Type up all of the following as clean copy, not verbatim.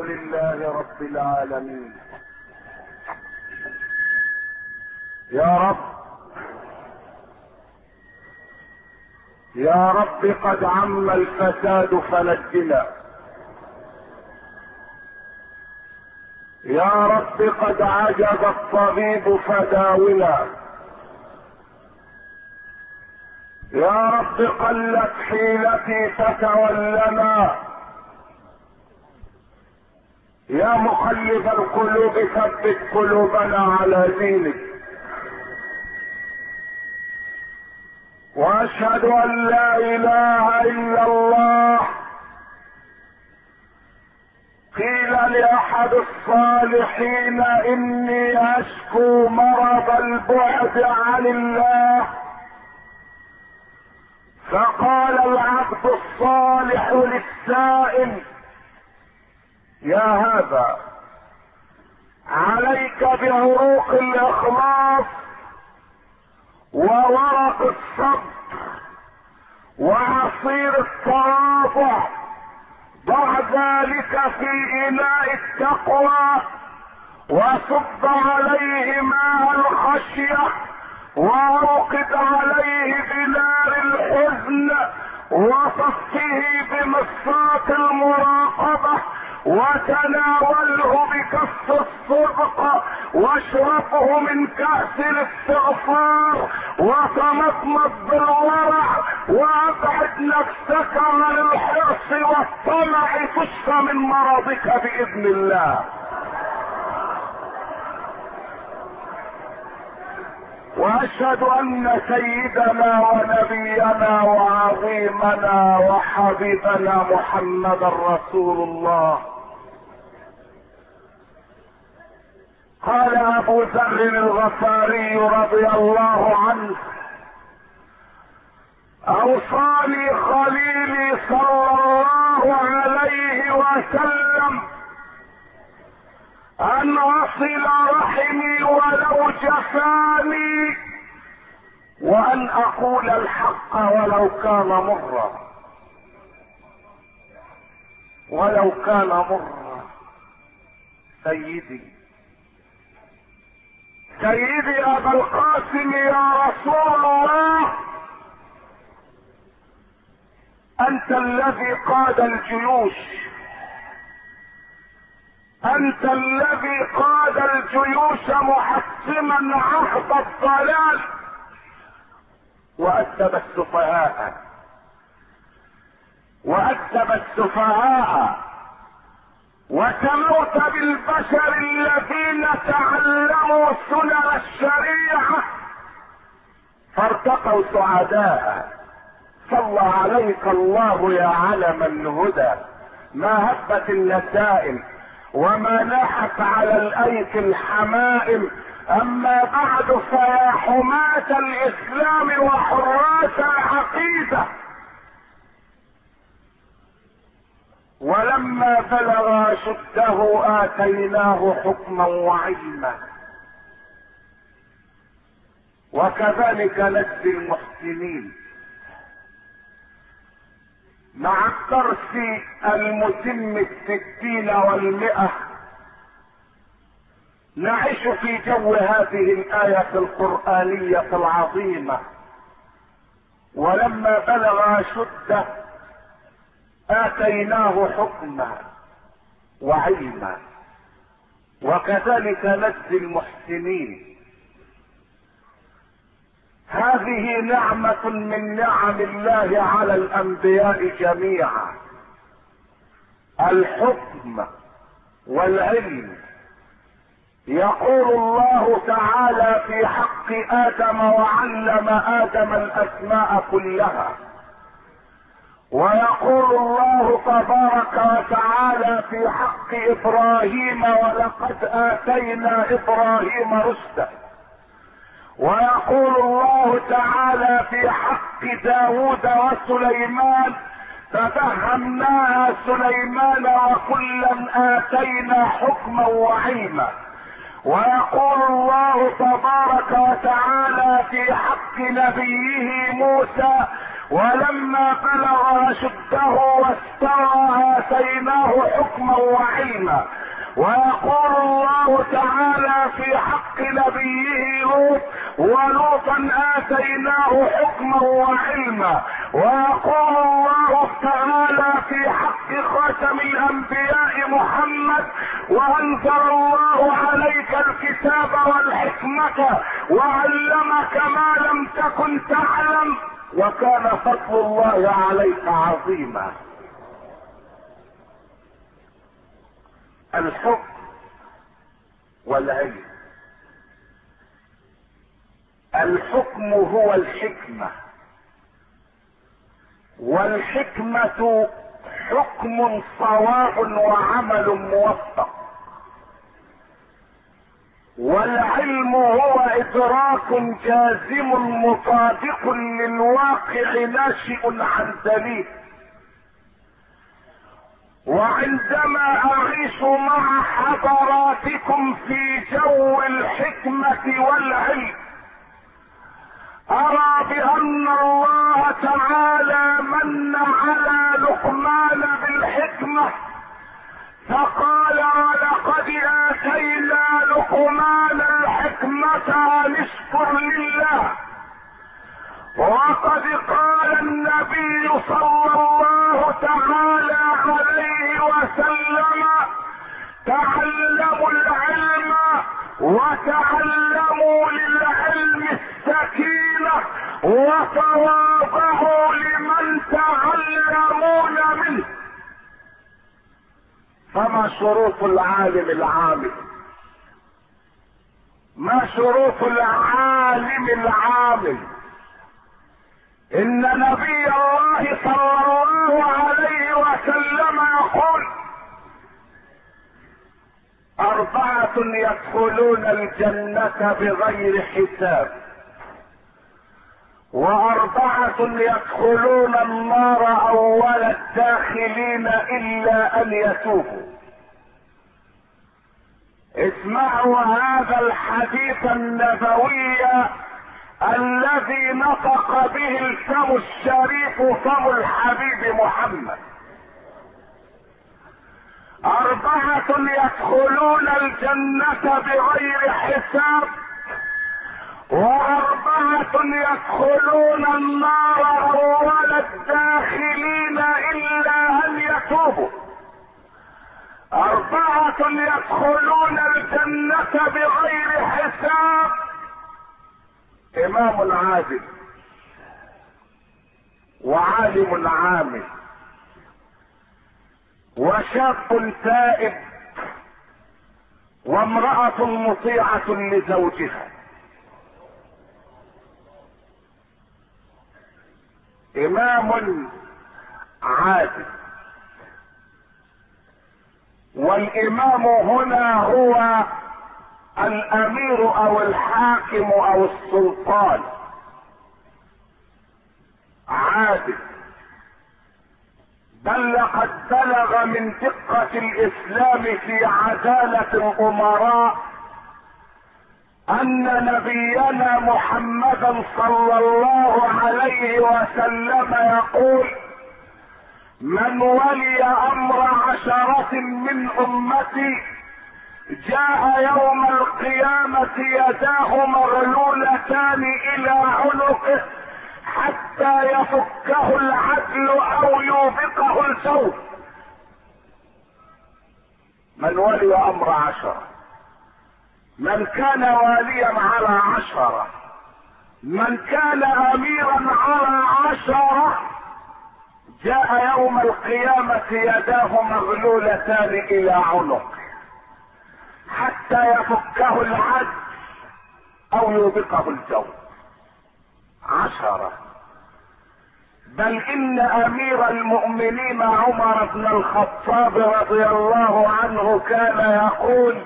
لله رب العالمين. يا رب يا رب قد عم الفساد فنجنا. يا رب قد عجز الطبيب فداونا. يا رب قلت حيلتي فتولنا. يا مقلب القلوب ثبت قلوبنا على دينك. واشهد ان لا اله الا الله. قيل لاحد الصالحين اني اشكو مرض البعد عن الله، فقال العبد الصالح للسائل: يا هذا عليك بعروق الاخلاص وورق الصبر وعصير التواضع، ضع ذلك في اناء التقوى وصب عليه ماء الخشيه واوقد عليه بنار الحزن وصفه بمصاة المراقبة وتناوله بكف الصدق واشربه من كأس الاستغفار وتمضمض بالورع وابعد نفسك عن الحرص والطمع تشفى من مرضك بإذن الله. واشهد ان سيدنا ونبينا وعظيمنا وحبيبنا محمدا رسول الله. قال ابو ذر الغفاري رضي الله عنه: اوصاني خليلي صلى الله عليه وسلم ان اصل رحمي ولو جفاني وان اقول الحق ولو كان مرا. ولو كان مرا. سيدي ابا القاسم يا رسول الله، انت الذي قاد الجيوش، انت الذي قاد الجيوش محسما عهد الضلال وأدب السفهاء وتموت بالبشر الذين تعلموا سنن الشريعة فارتقوا سعداء. صلى عليك الله يا علم الهدى، ما هبت النسائم وما ناحت على الايك الحمائم. اما بعد فيا حماة الاسلام وحراس العقيدة، ولما بلغ اشده اتيناه حكما وعلما، وكذلك نجزي المحسنين. مع الدرس المتم 60 و100 نعيش في جو هذه الآية القرآنية العظيمة: ولما بلغ أشده آتيناه حكما وعلما وكذلك نجزي المحسنين. هذه نعمة من نعم الله على الأنبياء جميعا، الحكم والعلم. يقول الله تعالى في حق آدم: وعلم آدم الأسماء كلها. ويقول الله تبارك وتعالى في حق إبراهيم: ولقد آتينا إبراهيم رشده. ويقول الله تعالى في حق داود وسليمان: ففهمناها سليمان وكلا آتينا حكما وعلما. ويقول الله تبارك وتعالى في حق نبيه موسى: ولما بلغ اشده واستوى اتيناه حكما وعلما. ويقول الله تعالى في حق نبيه لوط: ولوطا اتيناه حكما وعلما. ويقول الله تعالى في حق خاتم الانبياء محمد: وانزل الله عليك الكتاب والحكمة وعلمك ما لم تكن تعلم وكان فضل الله عليك عظيما. الحكم والعلم. الحكم هو الحكمة، والحكمة حكم صواب وعمل موفق، والعلم هو ادراك جازم مطابق للواقع ناشئ عن دليل. وعندما اعيش مع حضراتكم في جو الحكمة والعلم ارى بان الله تعالى من على لقمان بالحكمة فقال: ولقد اتينا لقمان الحكمة ان اشكر لله. وقد قال النبي صلى الله تعالى عليه وسلم: تعلموا العلم وتعلموا للعلم السكينة وتواضعوا لمن تعلمون منه. فما شروط العالم العامل؟ ما شروط العالم العامل؟ ان نبي الله صلى الله عليه وسلم يقول: 4 يدخلون الجنة بغير حساب، و4 يدخلون النار اول الداخلين الا ان يتوبوا. اسمعوا هذا الحديث النبوي الذي نطق به الفم الشريف فم الحبيب محمد. 4 يدخلون الجنة بغير حساب، و4 يدخلون النار اول الداخلين الا ان يتوبوا. 4 يدخلون الجنة بغير حساب: امام عادل، وعالم عامل، وشاب تائب، وامرأة مطيعة لزوجها. امام عادل، والامام هنا هو الامير او الحاكم او السلطان. عادل، بل لقد بلغ من دقة الاسلام في عدالة الامراء ان نبينا محمدا صلى الله عليه وسلم يقول: من ولي امر 10 من امتي جاء يوم القيامة يداه مغلولتان الى عنقه حتى يفكه العدل او يوبقه الجور. من ولي امر 10، من كان واليا على 10، من كان اميرا على 10 جاء يوم القيامة يداه مغلولتان الى عنقه حتى يفكه العدل او يوبقه الجور. 10. بل ان امير المؤمنين عمر بن الخطاب رضي الله عنه كان يقول: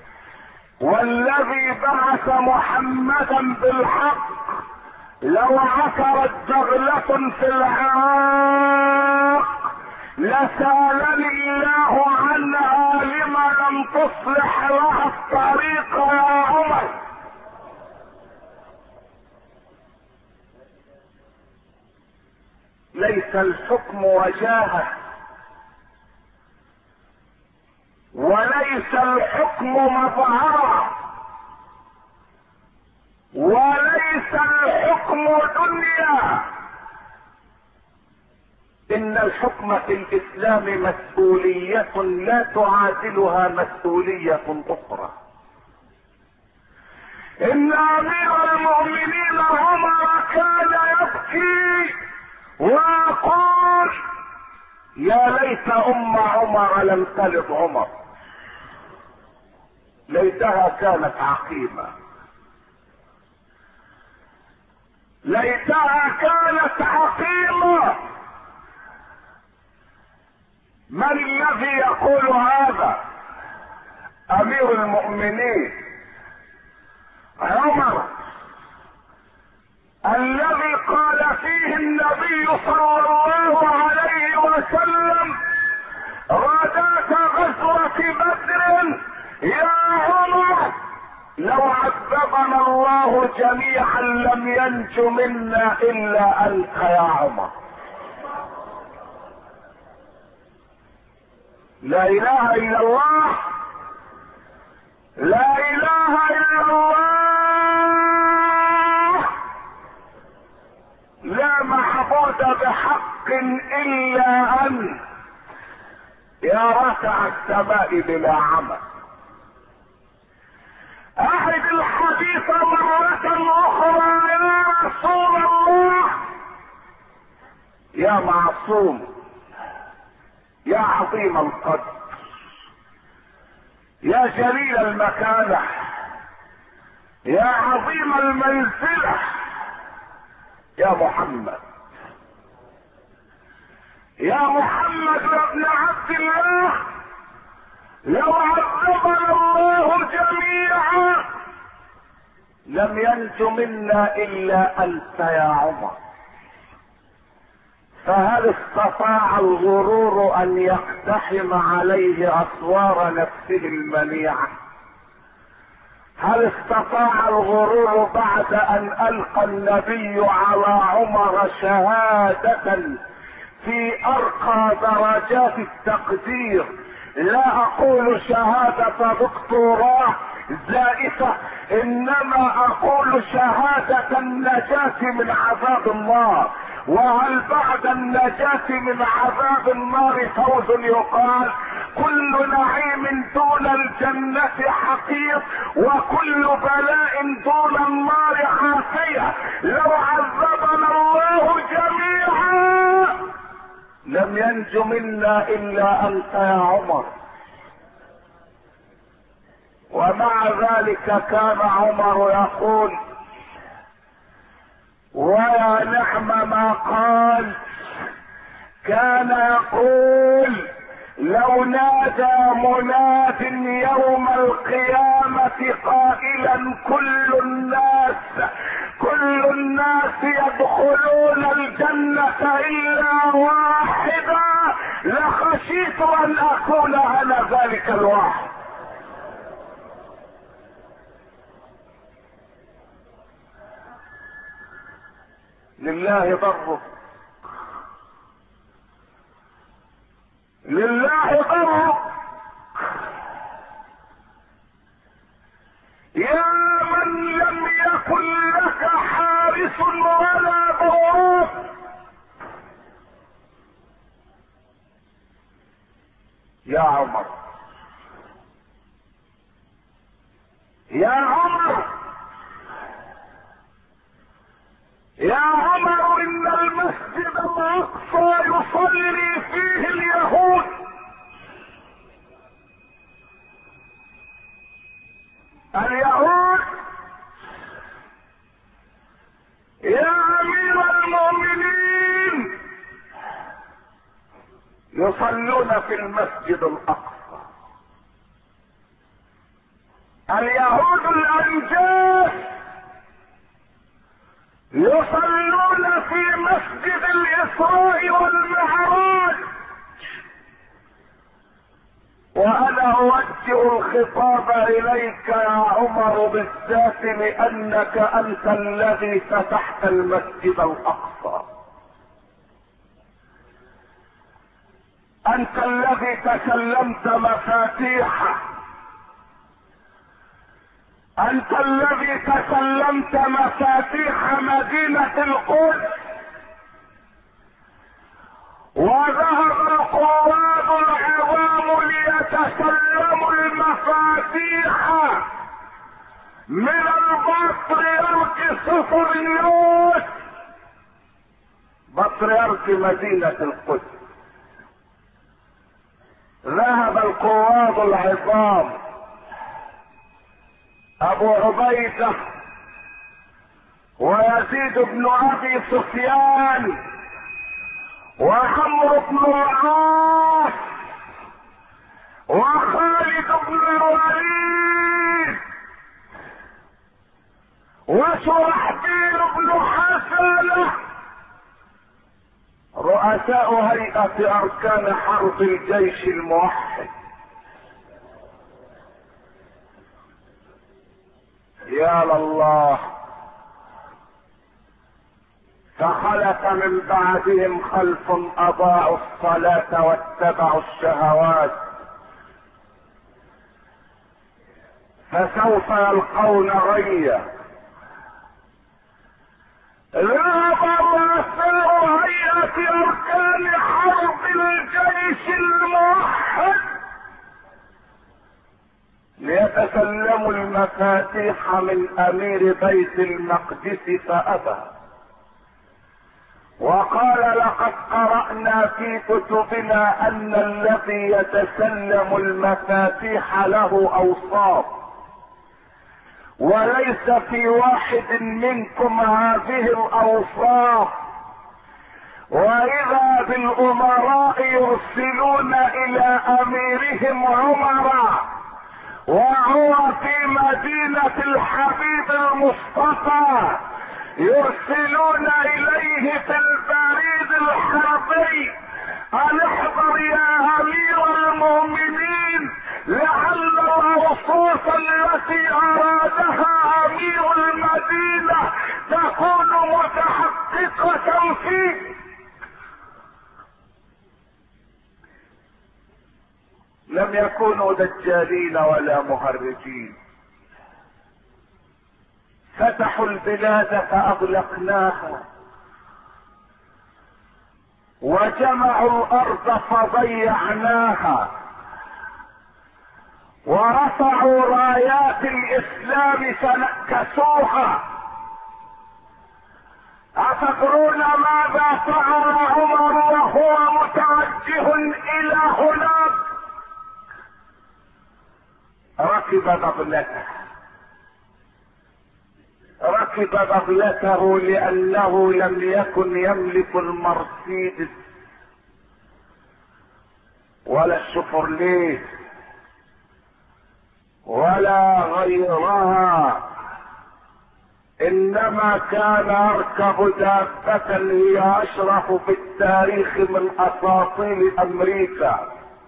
والذي بعث محمدا بالحق لو عثرت جغلة في العراق لسألني الله عنها لما لم تصلح لها الطريق يا عمر. ليس الحكم وجاهة، وليس الحكم مظهرا، وليس الحكم دنيا. ان الحكم في الاسلام مسؤولية لا تعادلها مسؤولية اخرى. ان امير المؤمنين عمر كان يبكي ويقول يا ليت ام عمر لم تلد عمر، ليتها كانت عقيمة، ليتها كانت عقيمة. من الذي يقول هذا؟ امير المؤمنين عمر، الذي قال فيه النبي صلى الله عليه وسلم غداة غزوة بدر يا عمر لو عذبنا الله جميعا لم ينج منا الا انت يا عمر. لا اله الا الله، لا اله الا الله، لا معبود بحق الا انت يا رافع السماء بلا عمل. اعد الحديث مرة اخرى يا رسول الله، يا معصوم، يا عظيم القدر، يا جليل المكانة، يا عظيم المنزلة، يا محمد، يا محمد يا ابن عبد الله، لو عذبنا الله جميعا لم ينج منا الا انت يا عمر. فهل استطاع الغرور ان يقتحم عليه اسوار نفسه المنيعة؟ هل استطاع الغرور بعد ان القى النبي على عمر شهادة في ارقى درجات التقدير، لا اقول شهادة دكتوراه زائفة، انما اقول شهادة النجاة من عذاب النار؟ وهل بعد النجاة من عذاب النار فوز يقال؟ كل نعيم دون الجنة حقير، وكل بلاء دون النار عافية. لو عذبنا الله جميعا لم ينج منا الا انت يا عمر. ومع ذلك كان عمر يقول ويا نعم ما قال، كان يقول لو نادى مناد يوم القيامة قائلا كل الناس يدخلون الجنة الا واحدا، لخشيت ان اكون انا ذلك الواحد. لله ضره، لله ضره، يا من لم يكن لك حارس ولا بواب، يا عمر، يا عمر، يا عمر، ان المسجد الاقصى يصلي فيه اليهود، اليهود يا امير المؤمنين يصلون في المسجد الاقصى، اليهود الانجاس يصلون في مسجد الاسراء والمعراج. وانا اوجه الخطاب اليك يا عمر بالذات لانك انت الذي فتحت المسجد الاقصى. انت الذي تسلمت مفاتيحه، انت الذي تسلمت مفاتيح مدينة القدس، وذهب القواد العظام ليتسلموا المفاتيح من البطريرك صفريوس بطريرك مدينة القدس. ذهب القواد العظام ابو عبيدة ويزيد بن ابي سفيان وعمرو بن العاص وخالد بن الوليد وشرحبيل بن حسنة، رؤساء هيئة اركان حرب الجيش الموحد. يا لله، فخلف من بعدهم خلف اضاعوا الصلاة واتبعوا الشهوات، فسوف يلقون غيا. ذهب رؤساء هيئة اركان حرب الجيش الموحد ليتسلموا المفاتيح من امير بيت المقدس فابى، وقال لقد قرأنا في كتبنا ان الذي يتسلم المفاتيح له اوصاف، وليس في واحد منكم هذه الاوصاف، واذا بالامراء يرسلون الى اميرهم عمر وهو في مدينة الحبيب المصطفى، يرسلون اليه في البريد الحربي ان احضر يا امير المؤمنين لعل الاوصاف التي ارادها امير المدينة تكون متحققة فيه. لم يكونوا دجالين ولا مهرجين، فتحوا البلاد فاغلقناها، وجمعوا الارض فضيعناها، ورفعوا رايات الاسلام فنكسوها. اتدرون ماذا فعل عمر وهو متوجه الى هناك؟ ركب بغلته لانه لم يكن يملك المرسيدس ولا الشفرليه ولا غيرها، انما كان يركب دابة هي اشرف في التاريخ من اساطيل امريكا،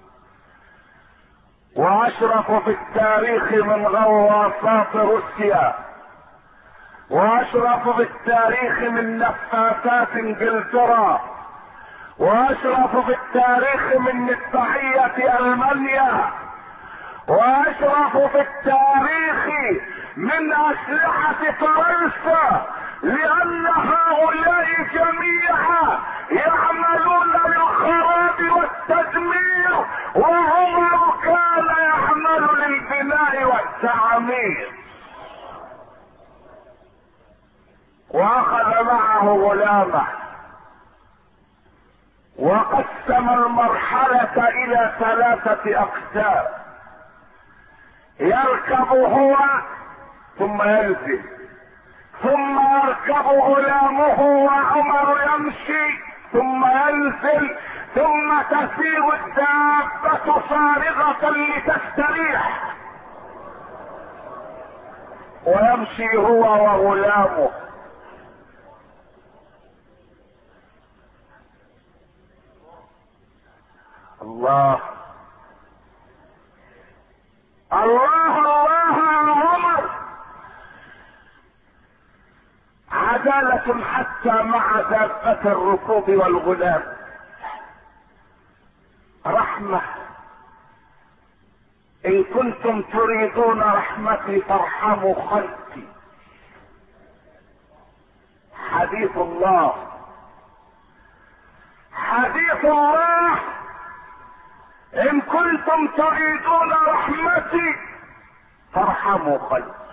واشرف في التاريخ من غواصات روسيا، واشرف في التاريخ من نفاثات انجلترا، واشرف في التاريخ من مدفعية المانيا، واشرف في التاريخ من اسلحة فرنسا، لان هؤلاء جميعا يعملون للخراب والتدمير، وعمر كان يعمل للبناء والتعمير. واخذ معه غلامه وقسم المرحلة الى 3 اقسام، يركب هو ثم ينزل، ثم يركب غلامه وعمر يمشي ثم ينزل، ثم تسير الدابة فارغة لتستريح، ويمشي هو وغلامه. الله الله الله يا عمر، عدالة حتى مع دابة الركوب والغلام. الرحمة. ان كنتم تريدون رحمتي فارحموا خلقي. حديث الله، حديث الله. ان كنتم تريدون رحمتي فارحموا خلقي.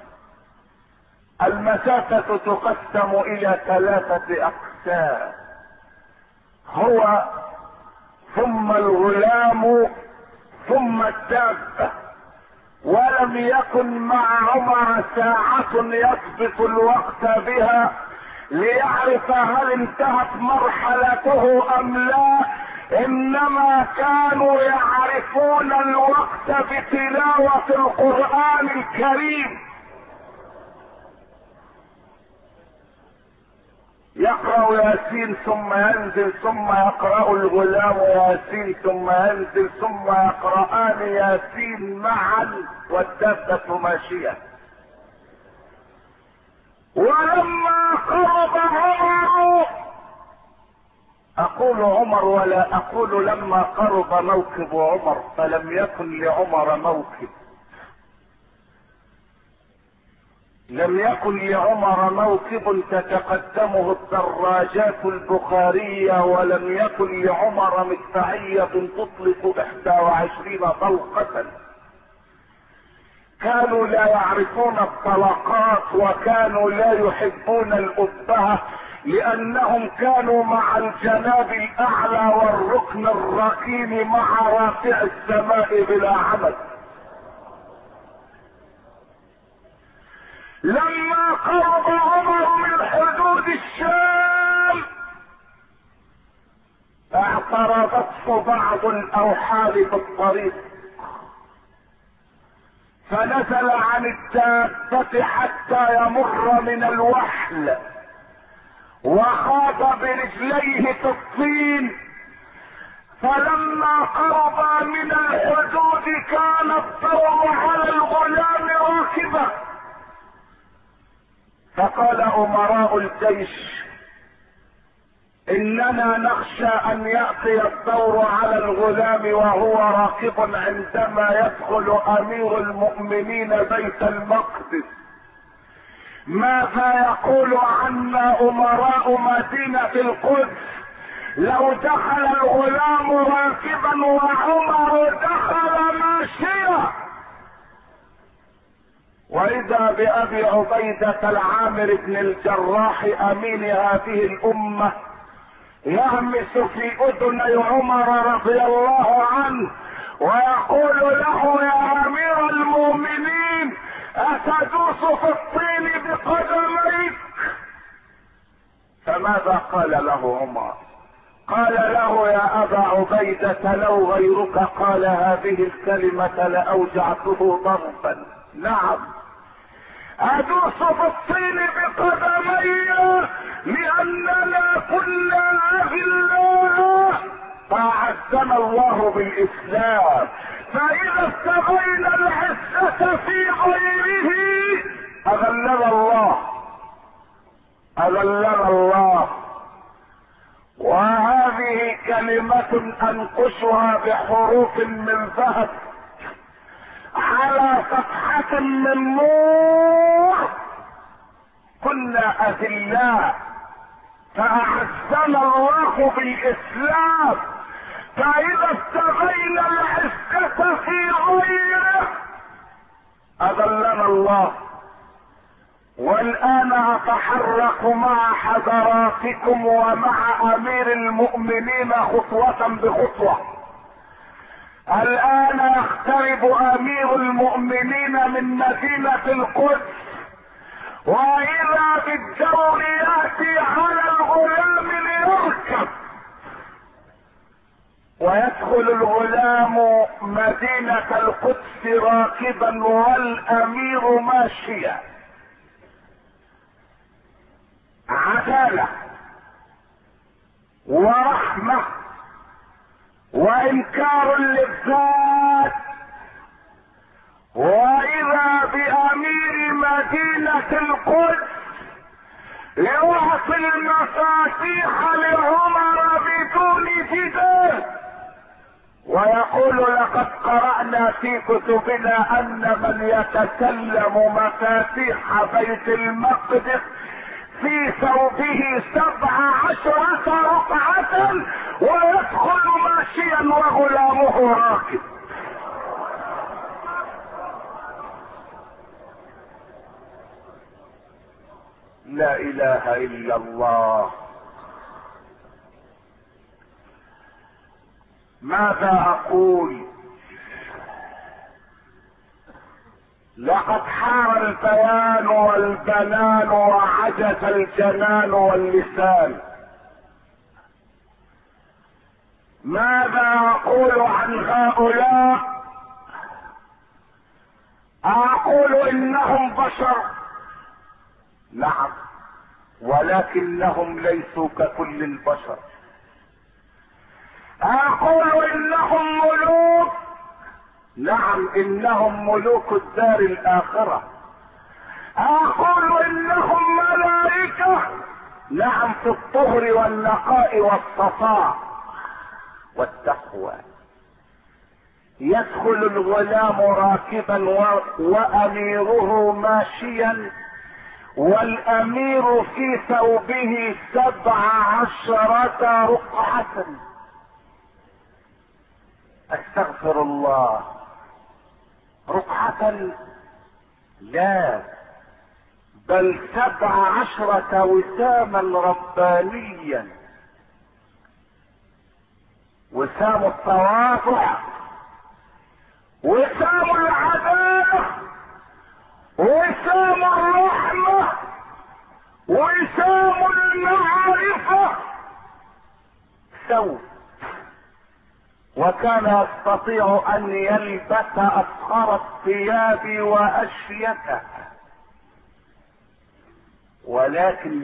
المسافة تقسم الى 3 اقسام: هو ثم الغلام ثم الدابة. ولم يكن مع عمر ساعة يسبق الوقت بها ليعرف هل انتهت مرحلته ام لا، انما كانوا يعرفون الوقت بتلاوة القرآن الكريم. يقرأ ياسين ثم ينزل، ثم يقرأ الغلام ياسين ثم ينزل، ثم يقرآن ياسين معا والدابة ماشية. ولما قرب عمر، اقول عمر ولا اقول لما قرب موكب عمر، فلم يكن لعمر موكب، لم يكن لعمر موكب تتقدمه الدراجات البخارية، ولم يكن لعمر مدفعية تطلق 21 طلقة. كانوا لا يعرفون الطلقات، وكانوا لا يحبون الأبهة، لأنهم كانوا مع الجناب الأعلى والركن الركين مع رافع السماء بلا عمد. لما قرب عمر من حدود الشام اعترضته بعض الاوحال في الطريق، فنزل عن الدابة حتى يمر من الوحل، وخاض برجليه في الطين. فلما قرب من الحدود كان الضوء على الغلام راكبا، فقال امراء الجيش: اننا نخشى ان يأتي الدور على الغلام وهو راكب عندما يدخل امير المؤمنين بيت المقدس. ماذا يقول عنا امراء مدينة القدس لو دخل الغلام راكبا وعمر دخل ماشيا؟ واذا بابي عبيدة العامر بن الجراح امين هذه الامة يهمس في اذني عمر رضي الله عنه ويقول له: يا امير المؤمنين، اتدوس في الطين بقدميك؟ فماذا قال له عمر؟ قال له: يا ابا عبيدة، لو غيرك قال هذه الكلمة لاوجعته ضربا. نعم، ادوس في الطين بقدمي لاننا كنا اذلاء، فاعزنا الله بالاسلام، فاذا استغينا العزة في غيره اذلنا الله، اذلنا الله. وهذه كلمة انقشها بحروف من ذهب على صفحة من نور: كنا اذلاء فاعزنا الله بالاسلام، فاذا استغينا العزة في غيره اذلنا الله. والان اتحرك مع حضراتكم ومع امير المؤمنين خطوة بخطوة. الان يقترب امير المؤمنين من مدينة القدس، واذا بالدور ياتي على الغلام ليركب، ويدخل الغلام مدينة القدس راكبا والامير ماشيا. عدالة ورحمة وانكار للذات. واذا بامير مدينة القدس يعطي المفاتيح لعمر بدون جدال. ويقول لقد قرأنا في كتبنا ان من يتسلم مفاتيح بيت المقدس في ثوبه 17 رقعة ويدخل ماشيا وغلامه راكب. لا اله الا الله. ماذا اقول؟ لقد حار البيان والبنان وعجز الجنان واللسان. ماذا اقول عن هؤلاء؟ اقول انهم بشر، نعم، ولكنهم ليسوا ككل البشر. اقول انهم ملوك، نعم، انهم ملوك الدار الاخرة. اقول انهم ملائكة، نعم، في الطهر والنقاء والصفاء والتقوى. يدخل الغلام راكبا واميره ماشيا، والامير في ثوبه 17 رقعة. استغفر الله، رقعة؟ لا، بل 17 وساما ربانيا. وسام التواضع، وسام العدالة، وسام الرحمة، وسام المعرفة. ثوب، وكان يستطيع ان يلبس افخر الثياب واشيكها. ولكن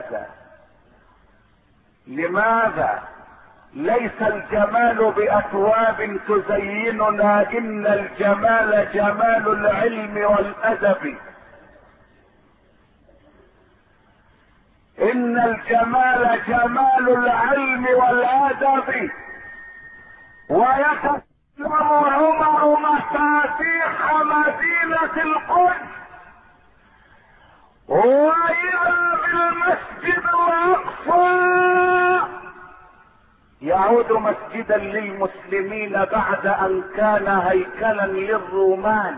لماذا ليس الجمال باثواب تزيننا، ان الجمال جمال العلم والادب. ان الجمال جمال العلم والادب. ويتسلم عمر مفاتيح مدينة القدس، وإذا بالمسجد الأقصى يعود مسجدا للمسلمين بعد أن كان هيكلا للرومان.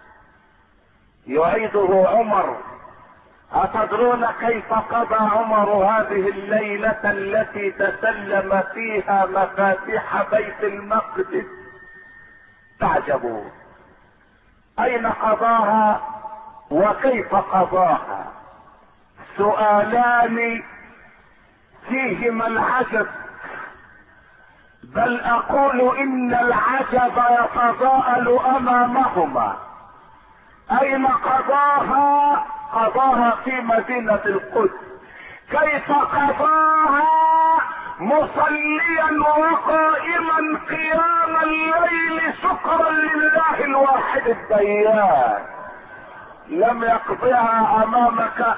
يعيده عمر. أتدرون كيف قضى عمر هذه الليلة التي تسلم فيها مفاتيح بيت المقدس؟ تعجبوا. أين قضاها وكيف قضاها؟ سؤالان فيهما العجب، بل أقول إن العجب يتضاءل أمامهما. أين قضاها؟ قضاها في مدينة القدس. كيف قضاها؟ مصليا وقائما قيام الليل شكرا لله الواحد الديان. لم يقضيها امام كأس،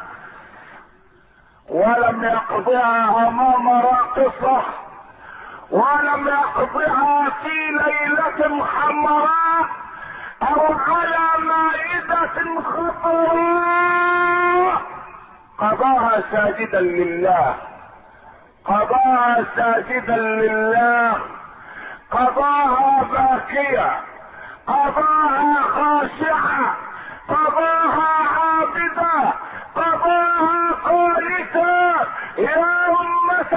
ولم يقضيها امام راقصة، ولم يقضيها في ليلة حمراء او على مائدة خضراء. قضاها ساجدا لله، قضاها ساجدا لله، قضاها باكية، قضاها خاشعة، قضاها عابدة، قضاها قانتة. يا أمة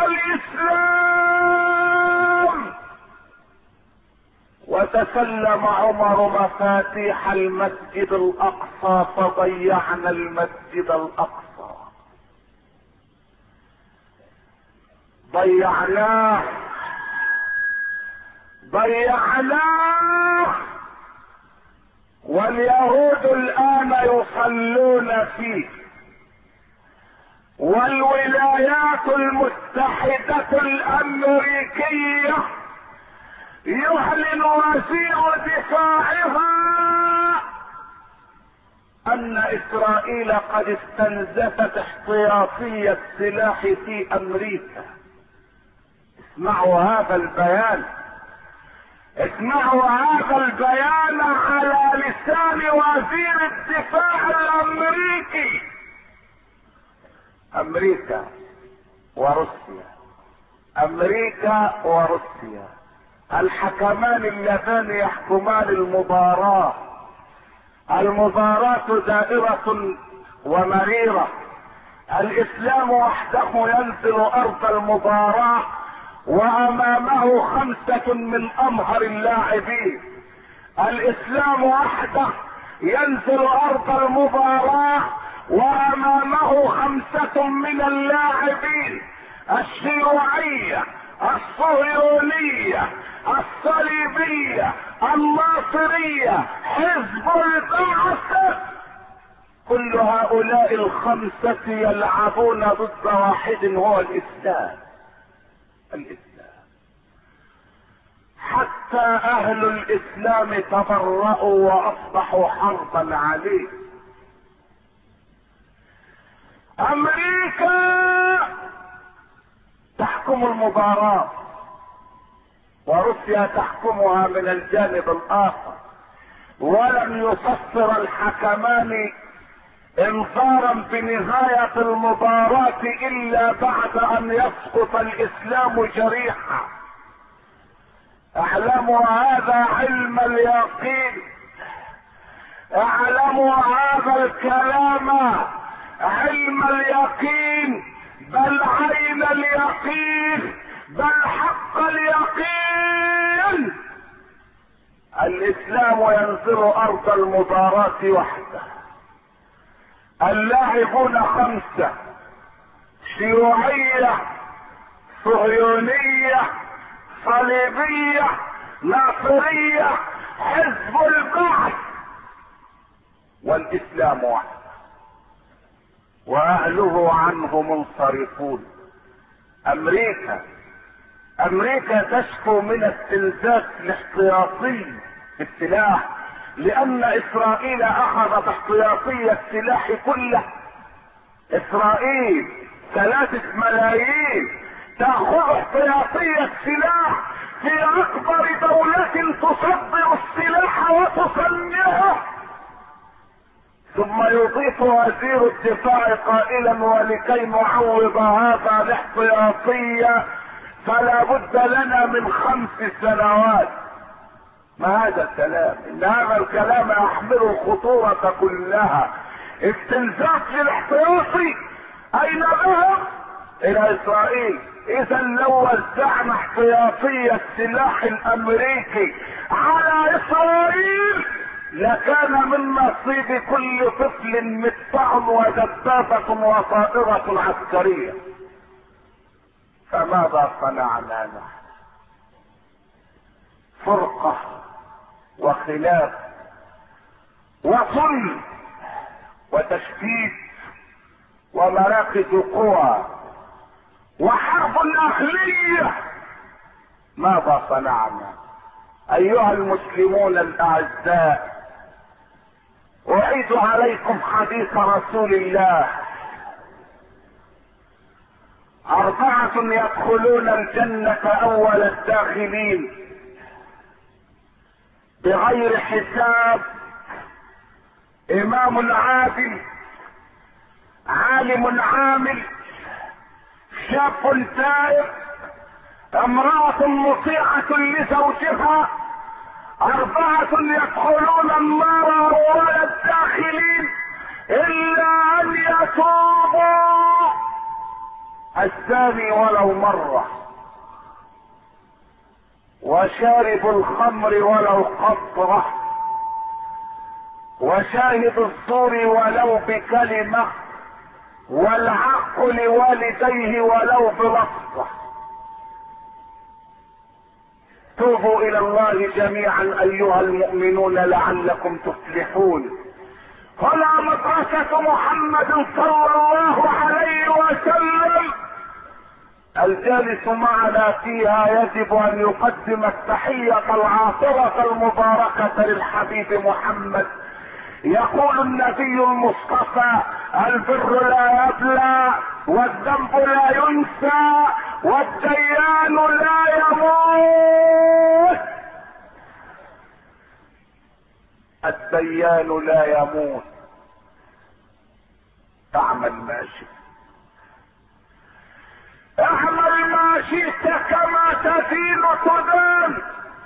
الإسلام، وتسلم عمر مفاتيح المسجد الأقصى فضيعنا المسجد الأقصى، ضيعناه. واليهود الآن يصلون فيه، والولايات المتحدة الأمريكية يعلن وزير دفاعها أن إسرائيل قد استنزفت احتياطي السلاح في أمريكا. اسمعوا هذا البيان. اسمعوا هذا البيان على لسان وزير الدفاع الامريكي. امريكا وروسيا، امريكا وروسيا الحكمان اللذان يحكمان المباراة. المباراة دائرة ومريرة. الاسلام وحده ينزل ارض المباراة وامامه 5 من امهر اللاعبين. الاسلام وحده ينزل ارض المباراة وامامه 5 من اللاعبين: الشيوعية، الصهيونية، الصليبية، الناصرية، حزب البعث. كل هؤلاء 5 يلعبون ضد واحد هو الاسلام. الاسلام. حتى اهل الاسلام تبرأوا واصبحوا حربا عليه. امريكا تحكم المباراة وروسيا تحكمها من الجانب الاخر، ولم يصفر الحكمان انذارا بنهاية المباراة الا بعد ان يسقط الاسلام جريحا. اعلموا هذا علم اليقين، اعلموا هذا الكلام علم اليقين، بل عين اليقين، بل حق اليقين. الاسلام ينزل ارض المباراة وحده. اللاعبون 5: شيوعية، صهيونية، صليبية، ناصرية، حزب البعث، والاسلام وحده، واهله عنه منصرفون. امريكا تشكو من استنزاف الاحتياطي بالسلاح، لان اسرائيل اخذت احتياطي السلاح كله. اسرائيل 3 ملايين تاخذ احتياطي السلاح في اكبر دولة تصدر السلاح وتصنعه. ثم يضيف وزير الدفاع قائلا: ولكي نعوض هذا الاحتياطي فلا بد لنا من 5 سنوات. ما هذا الكلام؟ ان هذا الكلام يحمل الخطورة كلها. استنزاف للاحتياطي اين ذهب؟ الى اسرائيل. اذا لو وزعنا احتياطي السلاح الامريكي على اسرائيل لكان من نصيب كل طفل مدفع ودبابة وطائرة عسكرية. فماذا صنعنا نحن؟ فرقة وخلاف وصلب وتشتيت ومراكز قوى وحرب أهلية. ماذا صنعنا؟ ايها المسلمون الاعزاء، اعيد عليكم حديث رسول الله: 4 يدخلون الجنة اول الداخلين بغير حساب: امام عادل، عالم عامل، شاب تائب، امرأة مطيعة لزوجها. 4 يدخلون النار اول الداخلين الا ان يتوبوا: الزاني ولو مرة، وشارب الخمر ولو قطرة، وشاهد الزور ولو بكلمة، والعق لوالديه ولو بلفظة. توبوا الى الله جميعا ايها المؤمنون لعلكم تفلحون. هنا مدرسة محمد صلى الله عليه وسلم. الجالس معنا فيها يجب ان يقدم التحية العاطرة المباركة للحبيب محمد. يقول النبي المصطفى: البر لا يبلى، والذنب لا ينسى، والديان لا يموت. الديان لا يموت. اعمل ما شئت، اعمل ما شئت كما تدين تدان.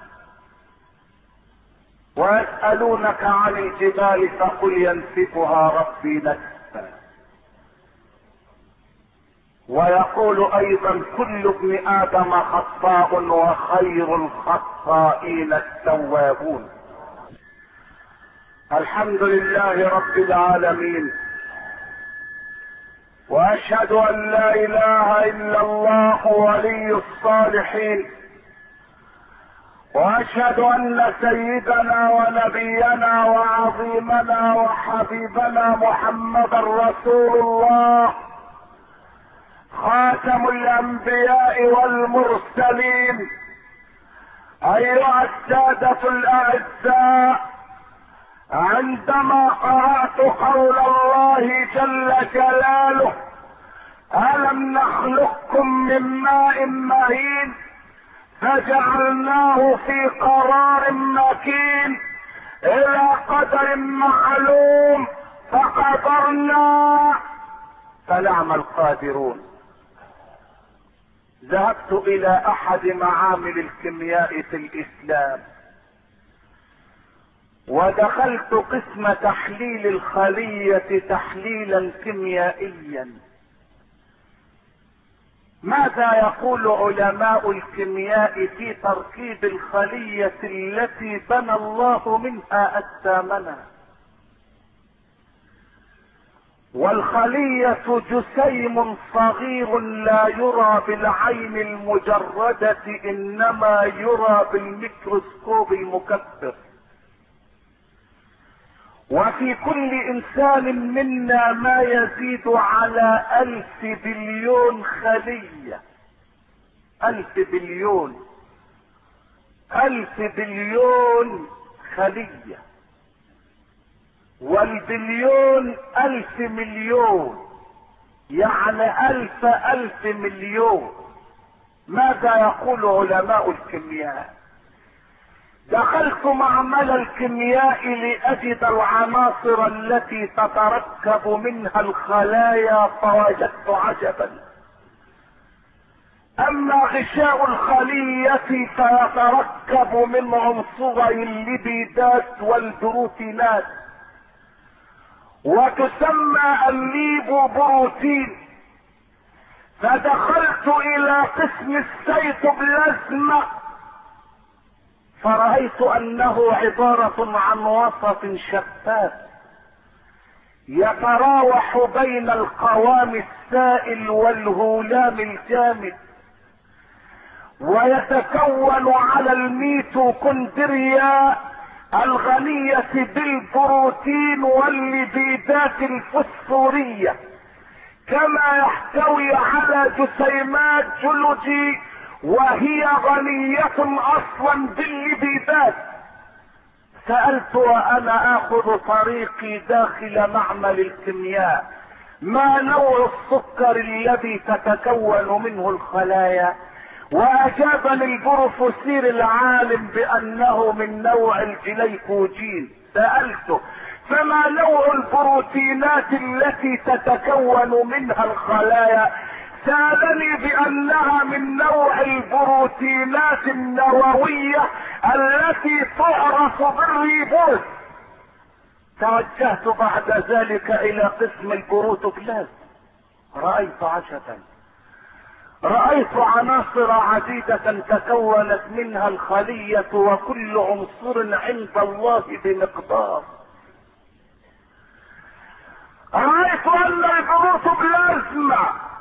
ويسألونك عن الجبال فقل ينسفها ربي نسفا. ويقول ايضا كل ابن ادم خطاء وخير الخطائين التوابون. الحمد لله رب العالمين، واشهد ان لا اله الا الله ولي الصالحين، واشهد ان سيدنا ونبينا وعظيمنا وحبيبنا محمدا رسول الله، خاتم الانبياء والمرسلين. ايها السادة الاعزاء، عندما قرأت قول الله جل جلاله: ألم نخلقكم من ماء مهين فجعلناه في قرار مكين إلى قدر معلوم فقدرنا فنعم القادرون. ذهبت إلى أحد معامل الكيمياء في الإسلام، ودخلت قسم تحليل الخلية تحليلا كيميائيا. ماذا يقول علماء الكيمياء في تركيب الخلية التي بنى الله منها أجسامنا؟ والخلية جسيم صغير لا يرى بالعين المجردة، إنما يرى بالميكروسكوب المكبر. وفي كل انسان منا ما يزيد على 1000 بليون خلية. 1000 بليون، 1000 بليون خلية، والبليون 1000 مليون، يعني 1000 مليون. ماذا يقول علماء الكيمياء؟ دخلت معمل الكيمياء لأجد العناصر التي تتركب منها الخلايا، فوجدت عجبا. اما غشاء الخلية فيتركب من عنصري الليبيدات والبروتينات، وتسمى الليبوبروتين. فدخلت الى قسم السيتوبلازم فرأيت انه عبارة عن وسط شفاف يتراوح بين القوام السائل والهولام الجامد، ويتكون على الميتوكوندريا الغنية بالبروتين والليبيدات الفسفورية، كما يحتوي على جسيمات جلوجي وهي غنية اصلا بالليبيدات. سألت وانا اخذ طريقي داخل معمل الكيمياء: ما نوع السكر الذي تتكون منه الخلايا؟ واجابني البروفيسور العالم بانه من نوع الجليكوجين. سألته: فما نوع البروتينات التي تتكون منها الخلايا؟ سألني بانها من نوع البروتينات النووية التي تعرف بالريبوز. توجهت بعد ذلك الى قسم البروتوبلازم. رأيت عجبا، رأيت عناصر عديدة تكونت منها الخلية، وكل عنصر عند الله بمقدار. رأيت ان البروتوبلازم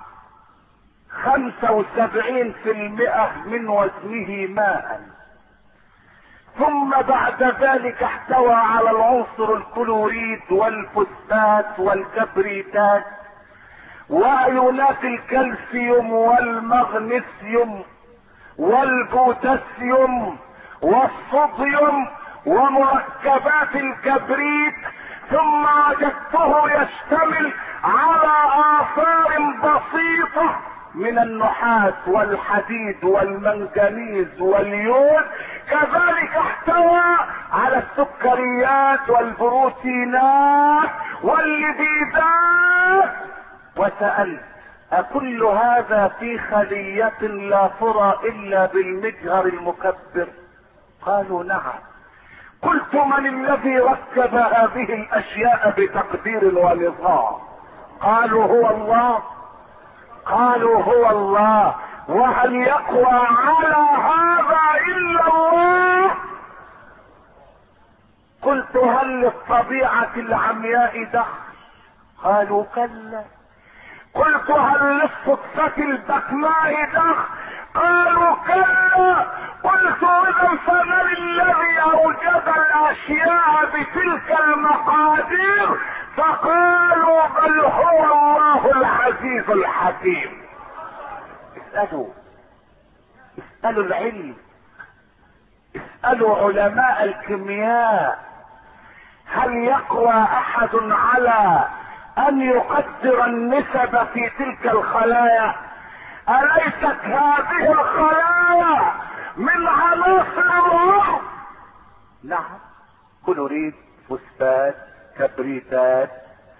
75% من وزنه ماء، ثم بعد ذلك احتوى على العنصر الكلوريد والفوسفات والكبريتات وايونات الكالسيوم والمغنيسيوم والبوتاسيوم والصوديوم ومركبات الكبريت. ثم وجدته يشتمل على آثار بسيطة من النحاس والحديد والمنجنيز واليود. كذلك احتوى على السكريات والبروتينات واللبيدات، وسألت أكل هذا في خلية لا ترى إلا بالمجهر المكبر؟ قالوا نعم. قلت من الذي ركب هذه الأشياء بتقدير ونظام؟ قالوا هو الله. قالوا هو الله. وهل يقوى على هذا إلا الله؟ قلت هل للطبيعة العمياء دخل؟ قالوا كلا. قلت هل للصدفة البكماء دخل؟ قالوا كلا. قلت اذا فمن الذي اوجد الاشياء بتلك المقادير؟ فقالوا بل هو الله العزيز الحكيم. اسألوا العلم، اسألوا علماء الكيمياء، هل يقوى احد على ان يقدر النسب في تلك الخلايا؟ أليست هذه الخلايا من عناصر الروح؟ نعم، كلوريد، فوسفات، كبريتات،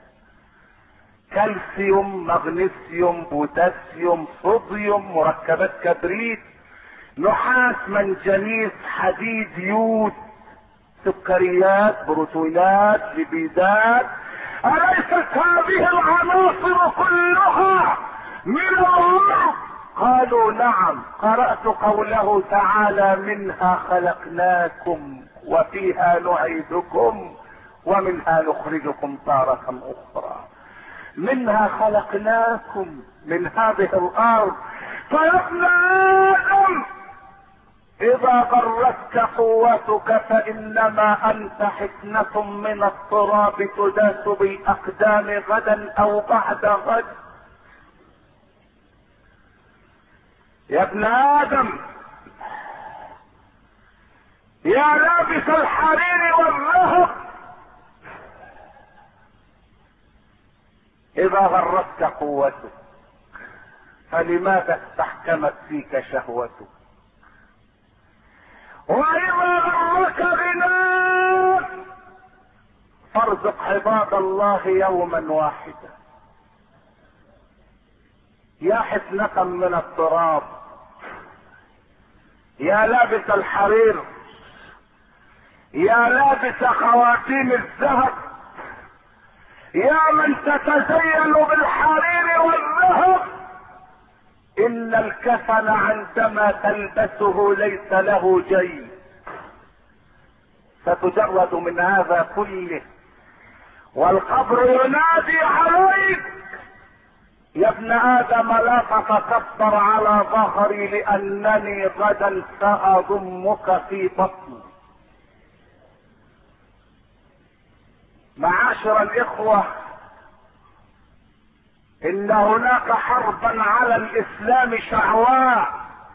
كالسيوم، مغنيسيوم، بوتاسيوم، صوديوم، مركبات كبريت، نحاس، منجنيز، حديد، يود، سكريات، بروتينات، لبيدات. أليست هذه العناصر كلها من الله؟ قالوا نعم. قرأت قوله تعالى منها خلقناكم وفيها نعيدكم ومنها نخرجكم تارة أخرى. منها خلقناكم، من هذه الأرض. فيا ابن آدم إذا غرتك قوتك فإنما أنت حكمة من التراب تداس بالأقدام غدا أو بعد غد. يا ابن آدم، يا لابس الحرير والذهب، إذا غرتك قوتك فلماذا استحكمت فيك شهوتك؟ وإذا غرك غناك فارزق عباد الله يوما واحدا. يا حفنة من التراب، يا لابس الحرير، يا لابس خواتيم الذهب، يا من تتزين بالحرير والذهب، ان الكفن عندما تلبسه ليس له جيب، ستجرد من هذا كله والقبر ينادي عليك يا ابن آدم لا تتكبر على ظهري لأنني غدا سأضمك في بطني. معاشر الإخوة، إن هناك حربا على الإسلام شعواء.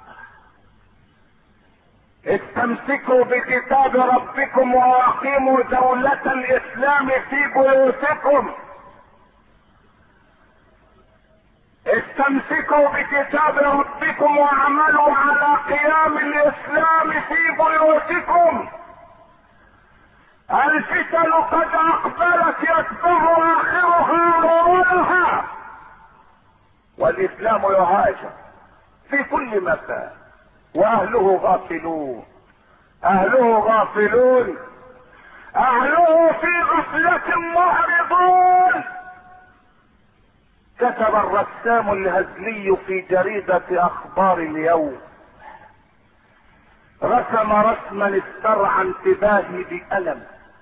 استمسكوا بكتاب ربكم وأقيموا دولة الإسلام في بيوتكم. استمسكوا بكتاب ربكم واعملوا على قيام الاسلام في بيوتكم. الفتن قد اقبلت يتبع اخرها اولها، والاسلام يهاجر في كل مكان واهله غافلون. اهله غافلون، اهله في غفلة معرضون. كتب الرسام الهزلي في جريدة اخبار اليوم، رسم رسما استرعى انتباهي بألم.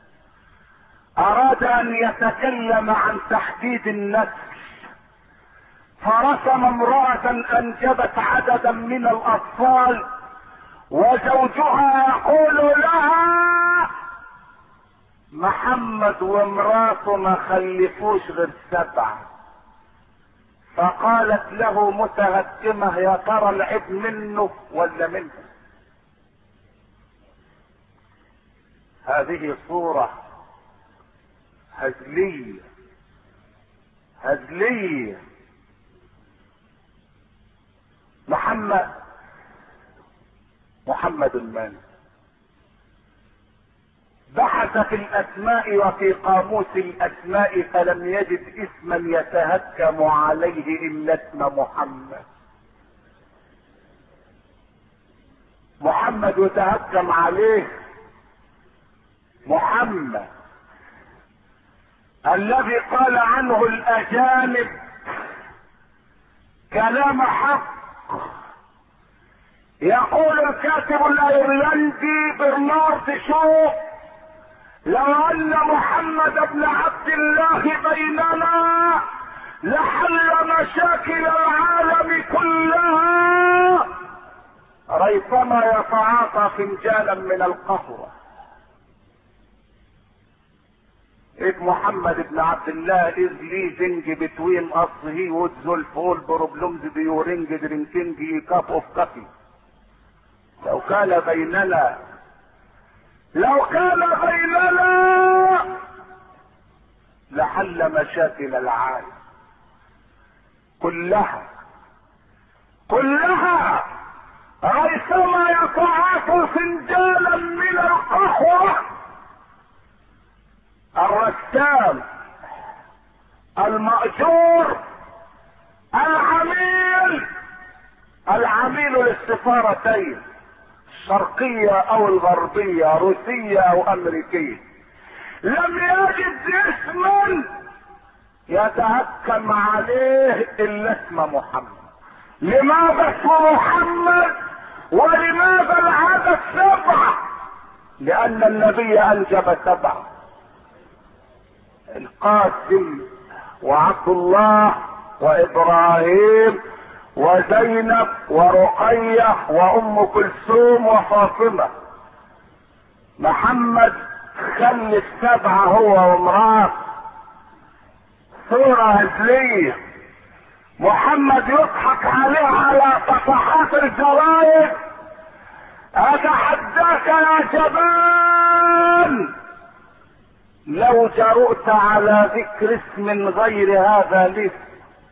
اراد ان يتكلم عن تحديد النسل، فرسم امرأة انجبت عددا من الاطفال وزوجها يقول لها محمد ومراته ما خلفوش غير 7. فقالت له متهكمة يا ترى العيب منه ولا منه؟ هذه صورة هزلية هزلية. محمد من؟ بحث في الاسماء وفي قاموس الاسماء فلم يجد اسما يتهكم عليه الا اسم محمد. محمد يتهكم عليه، محمد الذي قال عنه الاجانب كلام حق. يقول الكاتب الايرلندي برنارد شو: لو ان محمد بن عبد الله بيننا لحل مشاكل العالم كلها، ريثما يتعاطى فنجانا من القهوة. If Muhammad ibn Abdullah is leading between us, he would solve all problems during drinking a cup of coffee. لو كان بيننا لحل مشاكل العالم كلها ريثما يتعاطى فنجانا من القهوة. الرسام، المأجور، العميل للسفارتين الشرقية او الغربية، روسية او امريكية، لم يجد اسما يتهكم عليه الا اسم محمد. لماذا اسم محمد؟ ولماذا العدد 7؟ لان النبي انجب 7: القاسم وعبد الله وابراهيم وزينب ورقية وام كلثوم وفاطمة. محمد خلف 7 هو وامرأة، صورة هزلية. محمد يضحك عليه على صفحات الجرائد. اتحداك يا جبان لو جرؤت على ذكر اسم غير هذا الاسم.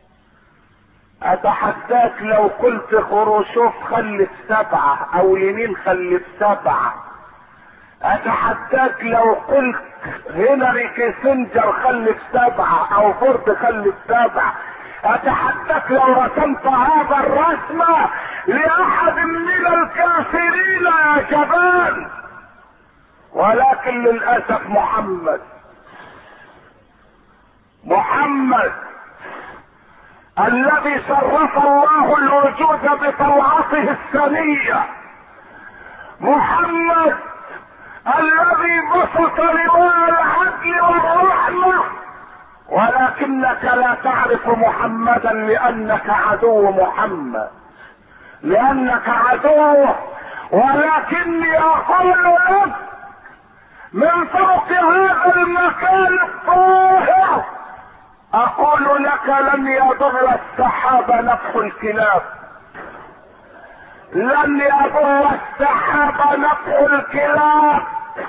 اتحداك لو قلت خروشوف خلف 7 او لينين خلف 7. اتحداك لو قلت هنري كيسنجر خلف 7 او فورد خلف 7. اتحداك لو رسمت هذا الرسم لاحد من الكافرين يا جبان. ولكن للاسف محمد الذي شرف الله الوجود بطلعته السنية، محمد الذي بسط لواء العدل والرحمة، ولكنك لا تعرف محمدا لانك عدو محمد، لانك عدوه. ولكني اقول لك من فوق هذا المكان الطاهر، اقول لك لن يضر السحاب نفح الكلاب، لن يضر السحاب نفح الكلاب،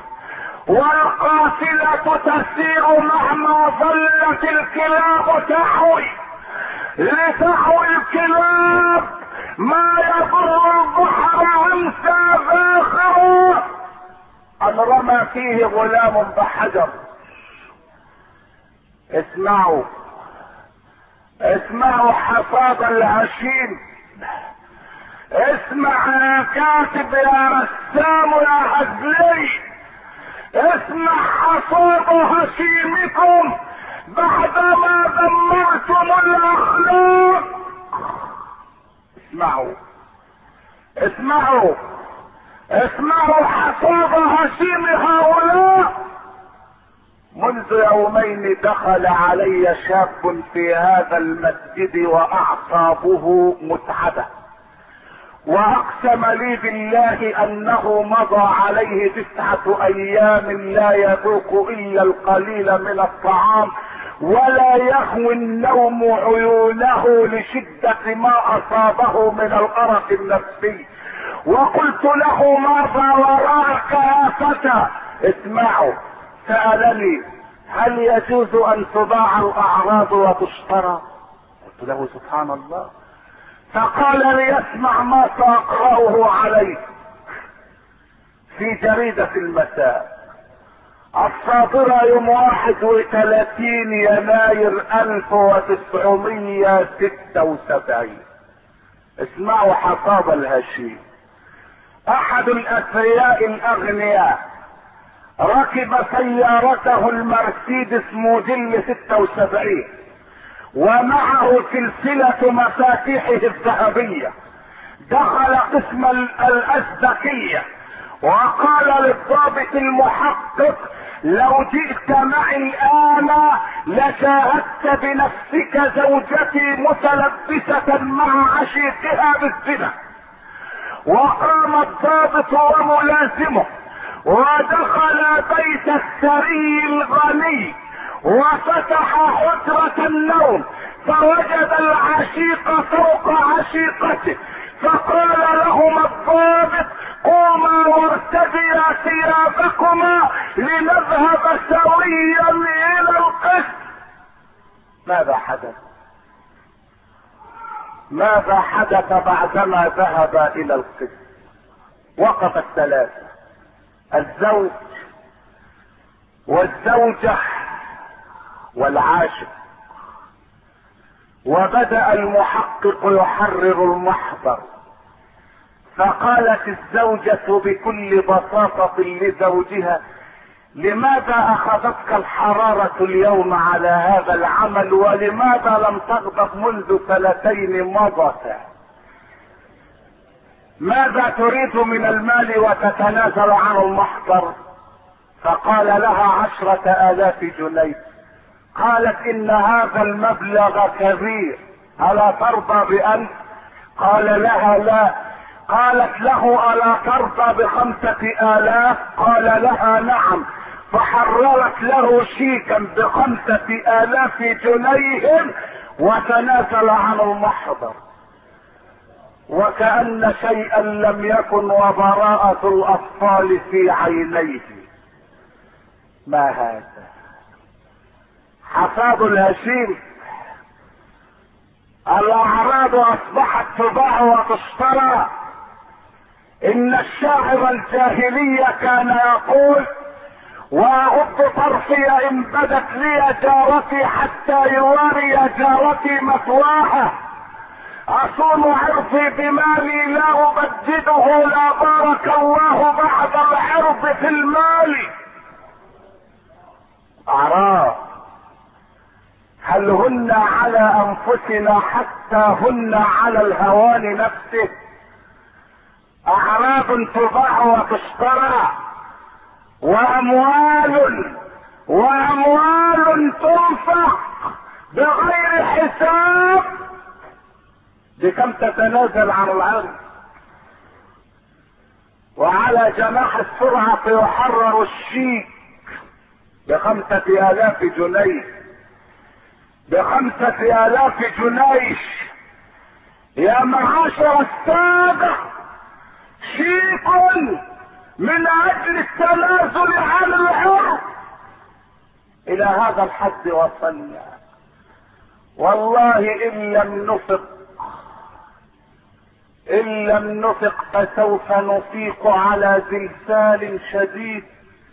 والقافلة تسير مهما ظلت الكلاب تحوي. لتحوي الكلاب ما يضر البحر امسى ذاخره ان رمى فيه غلام بحجر. اسمعوا حصاد الهشيم. اسمع يا كاتب يا رسام يا هزلي، اسمع حصاد هشيمكم بعدما دمرتم الاخلاق. اسمعوا حصاد هشيم هؤلاء. منذ يومين دخل علي شاب في هذا المسجد واعصابه متعبة، واقسم لي بالله انه مضى عليه 9 ايام لا يذوق الا القليل من الطعام ولا يهوي النوم عيونه لشدة ما اصابه من الارق النفسي. وقلت له ماذا وراءك يا فتى؟ اسمعوا، سألني هل يجوز ان تباع الاعراض وتشترى؟ قلت له سبحان الله. فقال لي اسمع ما سأقرأه عليك في جريدة المساء. الصادرة يوم 31 يناير 1976. اسمعوا حصاد الهشيم. احد الاثرياء الاغنياء ركب سيارته المرسيدس موديل 76 ومعه سلسلة مفاتيحه الذهبية. دخل قسم الازبكية وقال للضابط المحقق: لو جئت معي الان لشاهدت بنفسك زوجتي متلبسة مع عشيقها بالزنا. وقام الضابط وملازمه ودخل بيت الثري الغني وفتح حجرة النوم فوجد العشيق فوق عشيقته، فقال لهما الضابط: قوما وارتديا ثيابكما لنذهب سويا الى القسم. ماذا حدث؟ ماذا حدث بعدما ذهب الى القسم؟ وقف الثلاثة: الزوج والزوجة والعاشق. وبدأ المحقق يحرر المحضر، فقالت الزوجة بكل بساطة لزوجها: لماذا اخذتك الحرارة اليوم على هذا العمل، ولماذا لم تغضب منذ 2 مضتا؟ ماذا تريد من المال وتتنازل عن المحضر؟ فقال لها 10,000 جنيه. قالت: ان هذا المبلغ كبير، الا ترضى ب1,000؟ قال لها: لا. قالت له: الا ترضى ب5,000؟ قال لها: نعم. فحررت له شيكا ب5,000 جنيه وتنازل عن المحضر، وكأن شيئا لم يكن وبراءة الاطفال في عينيه. ما هذا؟ حصاد الهشيم. الاعراض اصبحت تباع وتشترى. ان الشاعر الجاهلي كان يقول: واغض طرفي ان بدت لي جارتي حتى يواري جارتي مثواها. اصون عرضي بمالي لا ابدده، لا بارك الله بعد العرض في المال. اعراض. هل هن على انفسنا حتى هن على الهوان نفسه؟ اعراض تباع وتشترى، واموال تنفق بغير حساب. بكم تتنازل عن العرض؟ وعلى جناح السرعة يحرر الشيك ب5,000 جنيه. ب5,000 جنيه يا معاشر السادة، شيك من اجل التنازل عن العرض. الى هذا الحد وصلنا. والله ان لم نفق فسوف نفيق على زلزال شديد.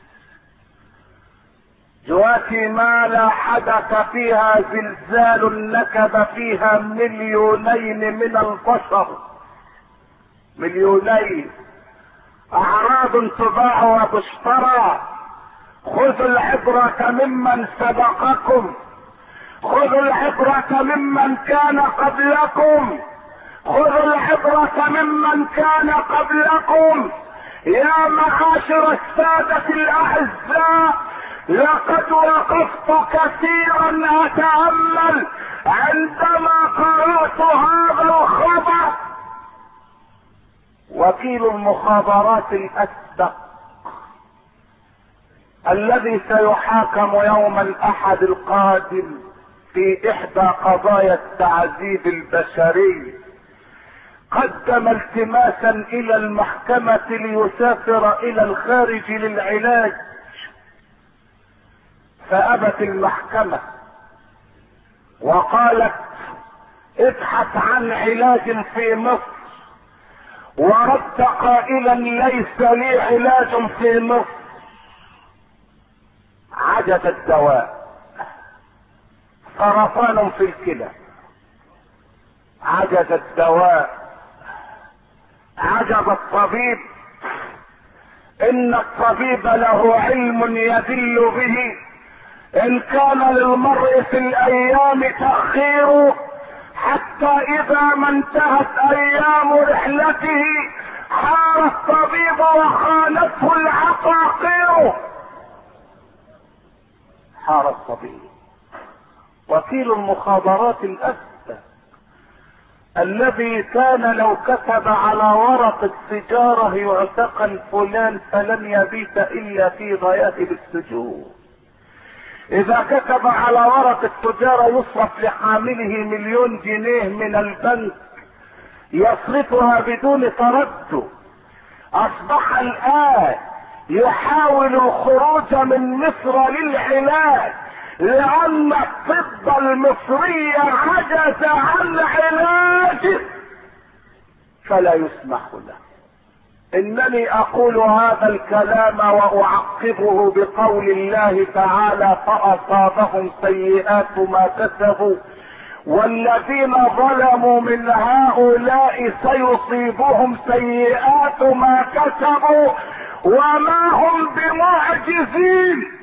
جواتيمالا حدث فيها زلزال نكب فيها 2,000,000 من البشر. 2,000,000. اعراض تباع وتشترى. خذوا العبرة ممن سبقكم، خذوا العبرة ممن كان قبلكم، خذوا العبرة ممن كان قبلكم. يا معاشر السادة الاعزاء، لقد وقفت كثيرا اتأمل عندما قرأت هذا الخبر. وكيل المخابرات الاسبق الذي سيحاكم يوم الاحد القادم في احدى قضايا التعذيب البشري قدم التماسا الى المحكمة ليسافر الى الخارج للعلاج، فابت المحكمة وقالت: ابحث عن علاج في مصر. ورد قائلا: ليس لي علاج في مصر. عجز الدواء، سرطان في الكلى، عجز الدواء، عجز الطبيب. ان الطبيب له علم يدل به ان كان للمرء في الايام تأخير، حتى اذا ما انتهت ايام رحلته حار الطبيب وخانته العقاقير. حار الطبيب. وكيل المخابرات الاسد الذي كان لو كتب على ورق التجارة يعتقل فلان فلن يبيت الا في غياهب السجون، اذا كتب على ورق التجارة يصرف لحامله 1,000,000 جنيه من البنك يصرفها بدون تردد، اصبح الان يحاول الخروج من مصر للعلاج لان الطب المصري عجز عن علاجه فلا يسمح له. انني اقول هذا الكلام واعقبه بقول الله تعالى فاصابهم سيئات ما كسبوا والذين ظلموا من هؤلاء سيصيبهم سيئات ما كسبوا وما هم بمعجزين.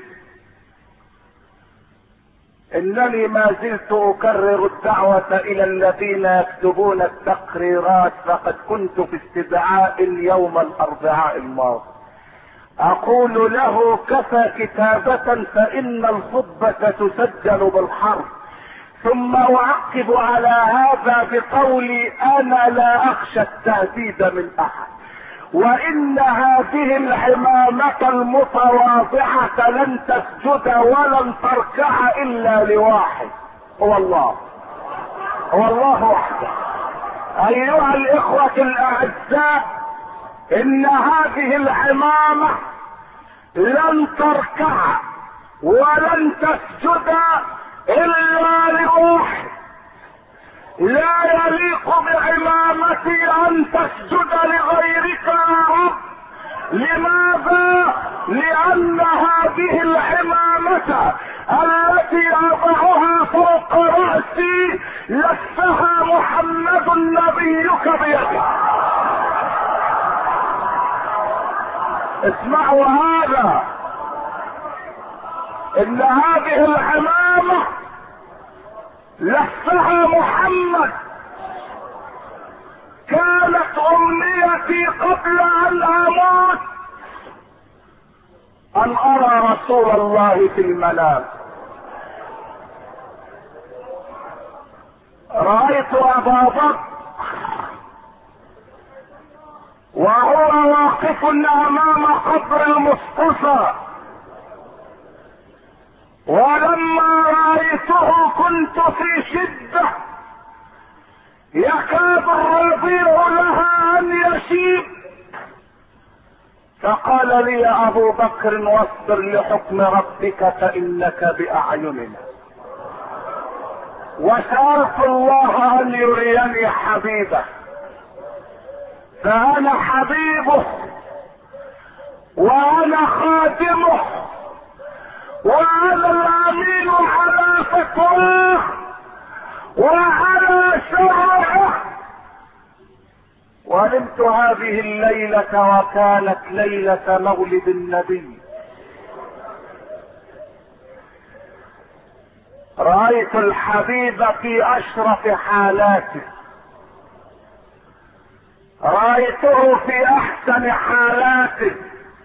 انني ما زلت اكرر الدعوة الى الذين يكتبون التقريرات، فقد كنت في استدعاء يوم الاربعاء الماضي اقول له كفى كتابة فان الخطبة تسجل بالحرف، ثم اعقب على هذا بقولي انا لا اخشى التهديد من احد، وان هذه العمامة المتواضعة لن تسجد ولن تركع الا لواحد هو الله، هو الله وحده. ايها الاخوة الاعزاء، ان هذه العمامة لن تركع ولن تسجد الا لواحد. لا يليق بعمامتي ان تسجد لغيرك يا رب. لماذا؟ لان هذه العمامة التي اضعها فوق رأسي لفها محمد نبيك بيده. اسمعوا هذا، ان هذه العمامة لفها محمد. كانت امنيتي قبل ان اموت ان ارى رسول الله في المنام. رأيت ابا بكر وهو واقف امام قبر المصطفى، ولما رأيته كنت في شدة يكاد الرضيع لها ان يشيب، فقال لي يا ابو بكر واصبر لحكم ربك فانك باعيننا. وسألت الله ان يريني حبيبه، فانا حبيبه وانا خادمه وانا الامين على فتواه وعلى شرعه. ونمت هذه الليلة وكانت ليلة مولد النبي. رأيت الحبيب في اشرف حالاته، رأيته في احسن حالاته.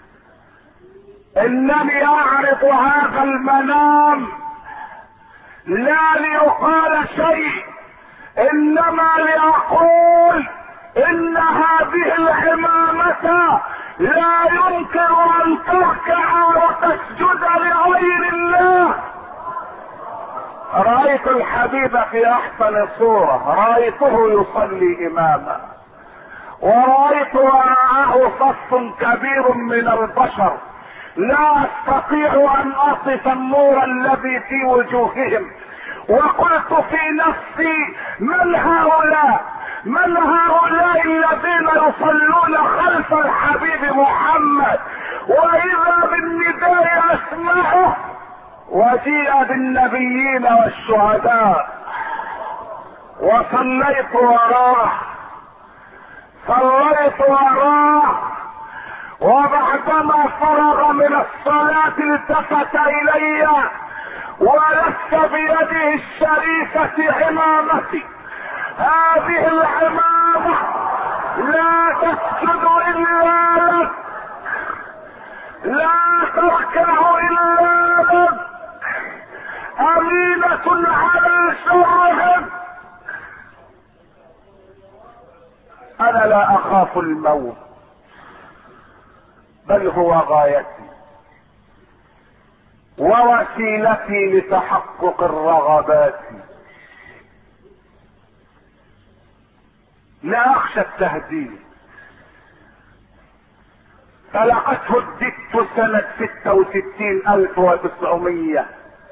انني اعرض هذا المنام لا ليقال شيء، انما لاقول ان هذه العمامة لا يمكن ان تركع وتسجد لغير الله. رأيت الحبيب في احسن صورة، رأيته يصلي اماما، ورأيت وراءه صف كبير من البشر لا استطيع ان اصف النور الذي في وجوههم. وقلت في نفسي من هؤلاء؟ من هؤلاء الذين يصلون خلف الحبيب محمد؟ واذا بالنداء اسمعه وجيء بالنبيين والشهداء وصليت وراه، وبعدما فرغ من الصلاة التفت الي ولف بيده الشريفة عمامتي. هذه العمامة لا تسجد الا لك، لا تركع الا لك، امينة على شرهم. انا لا اخاف الموت، بل هو غايتي ووسيلتي لتحقق الرغبات. لا اخشى التهديد، فلقد هددت سنة 66,900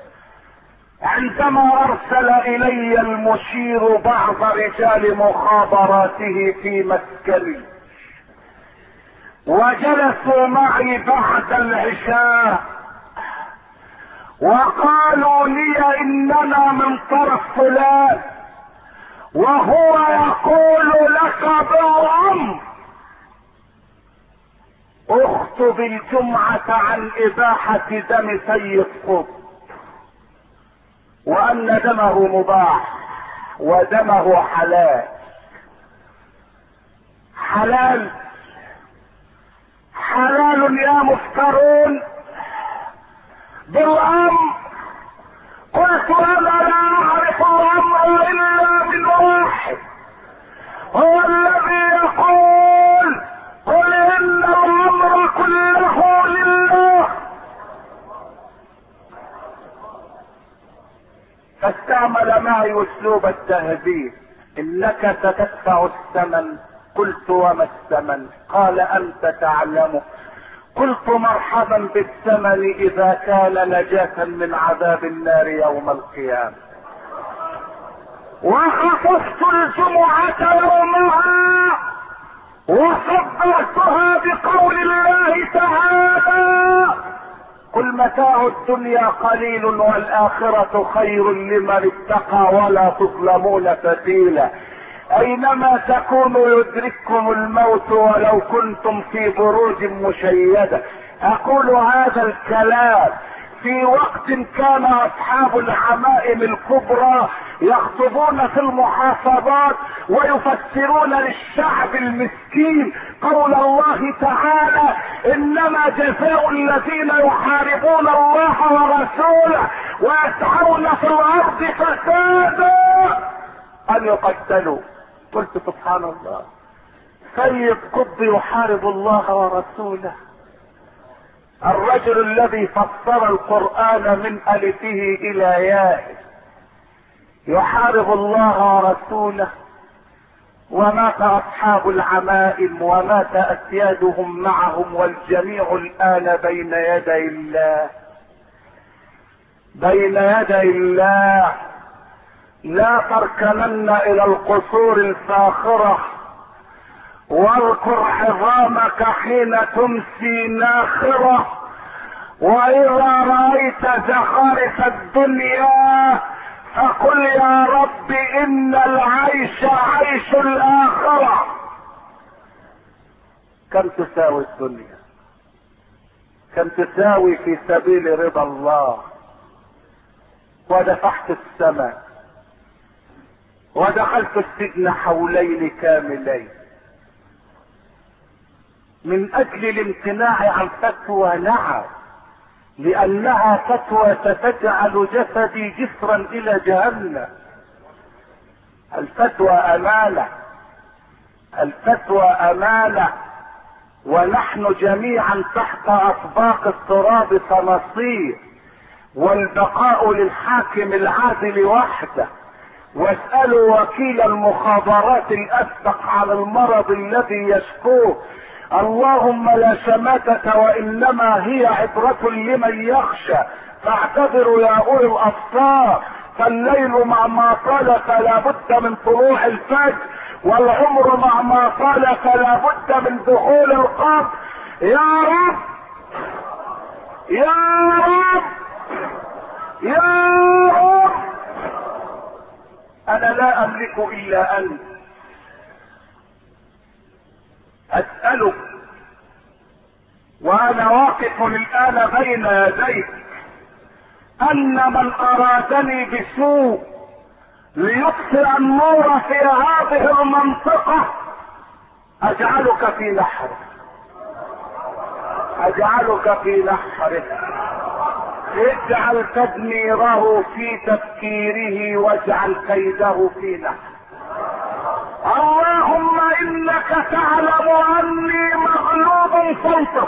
عندما ارسل الي المشير بعض رجال مخابراته في مسكني، وجلسوا معي بعد العشاء وقالوا لي اننا من طرف فلان، وهو يقول لك بالامر اخطب الجمعة عن اباحة دم سيد قطب، وان دمه مباح ودمه حلال. حلال حلال يا مفترون بالامر. قلت انا لا اعرف الامر الا من واحد، هو الذي يقول قل ان الامر كله لله. فاستعمل معي اسلوب التهديد، انك ستدفع الثمن. قلت وما الثمن؟ قال انت تعلمه. قلت مرحبا بالثمن اذا كان نجاة من عذاب النار يوم القيامة. وخصصت الجمعة يومها وصبرتها بقول الله تعالى قل متاع الدنيا قليل والآخرة خير لمن اتقى ولا تظلمون فتيلا. اينما تكونوا يدرككم الموت ولو كنتم في بروج مشيدة. اقول هذا الكلام في وقت كان اصحاب العمائم الكبرى يخطبون في المحافظات ويفسرون للشعب المسكين قول الله تعالى انما جزاء الذين يحاربون الله ورسوله ويسعون في الارض فسادا ان يقتلوا. قلت سبحان الله، سيد قطب يحارب الله ورسوله، الرجل الذي فسر القرآن من ألفه إلى يائه يحارب الله ورسوله. ومات أصحاب العمائم ومات أسيادهم معهم، والجميع الآن بين يدي الله، بين يدي الله. لا تركنن إلى القصور الفاخرة، واذكر عظامك حين تمسي ناخرة، واذا رأيت زخارف الدنيا فقل يا رب ان العيش عيش الاخرة. كم تساوي الدنيا؟ كم تساوي في سبيل رضا الله؟ ودفعت الثمن ودخلت السجن حولين كاملين من اجل الامتناع عن فتوى. نعم، لانها فتوى ستجعل جسدي جسرا الى جهنم. الفتوى امانة، الفتوى امانة، ونحن جميعا تحت اطباق التراب صناصير، والبقاء للحاكم العادل وحده. واسألوا وكيل المخابرات الاسبق عن المرض الذي يشكوه. اللهم لا شماتة وانما هي عبرة لمن يخشى، فاعتبروا يا اولي الابصار. فالليل مع ما طال فلا بد من طلوع الفجر، والعمر مع ما طال فلا بد من دخول القبر. يا رب يا رب يا رب انا لا املك الا انت، اسألك وانا واقف الان بين يديك ان من ارادني بسوء ليطفئ النور في هذه المنطقة اجعلك في نحره، اجعلك في نحره، اجعل تدميره في تفكيره واجعل كيده في نحره. اللهم انك تعلم اني مغلوب فانتصر،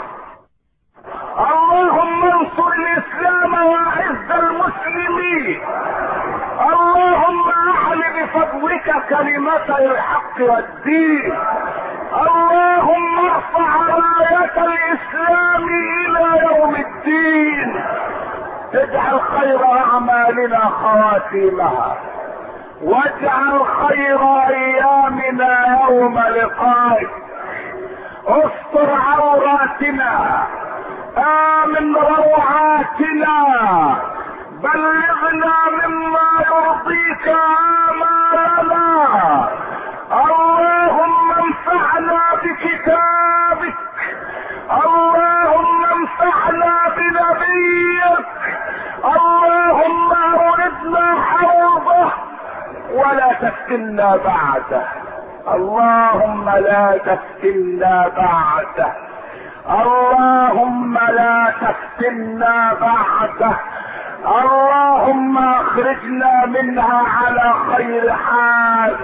اللهم انصر الاسلام واعز المسلمين، اللهم اعل بفضلك كلمتي الحق والدين، اللهم ارفع راية الاسلام الى يوم الدين، اجعل خير اعمالنا خواتيمها، واجعل خير ايامنا يوم لقائك، استر عوراتنا، امن روعاتنا، بلغنا مما يرضيك آمالنا، اللهم انفعنا بكتابك، اللهم انفعنا بنبيك، اللهم اوردنا حوضه ولا تفتنا بعده، اللهم لا تفتنا بعده، اللهم لا تفتنا بعده، اللهم اخرجنا منها على خير حال،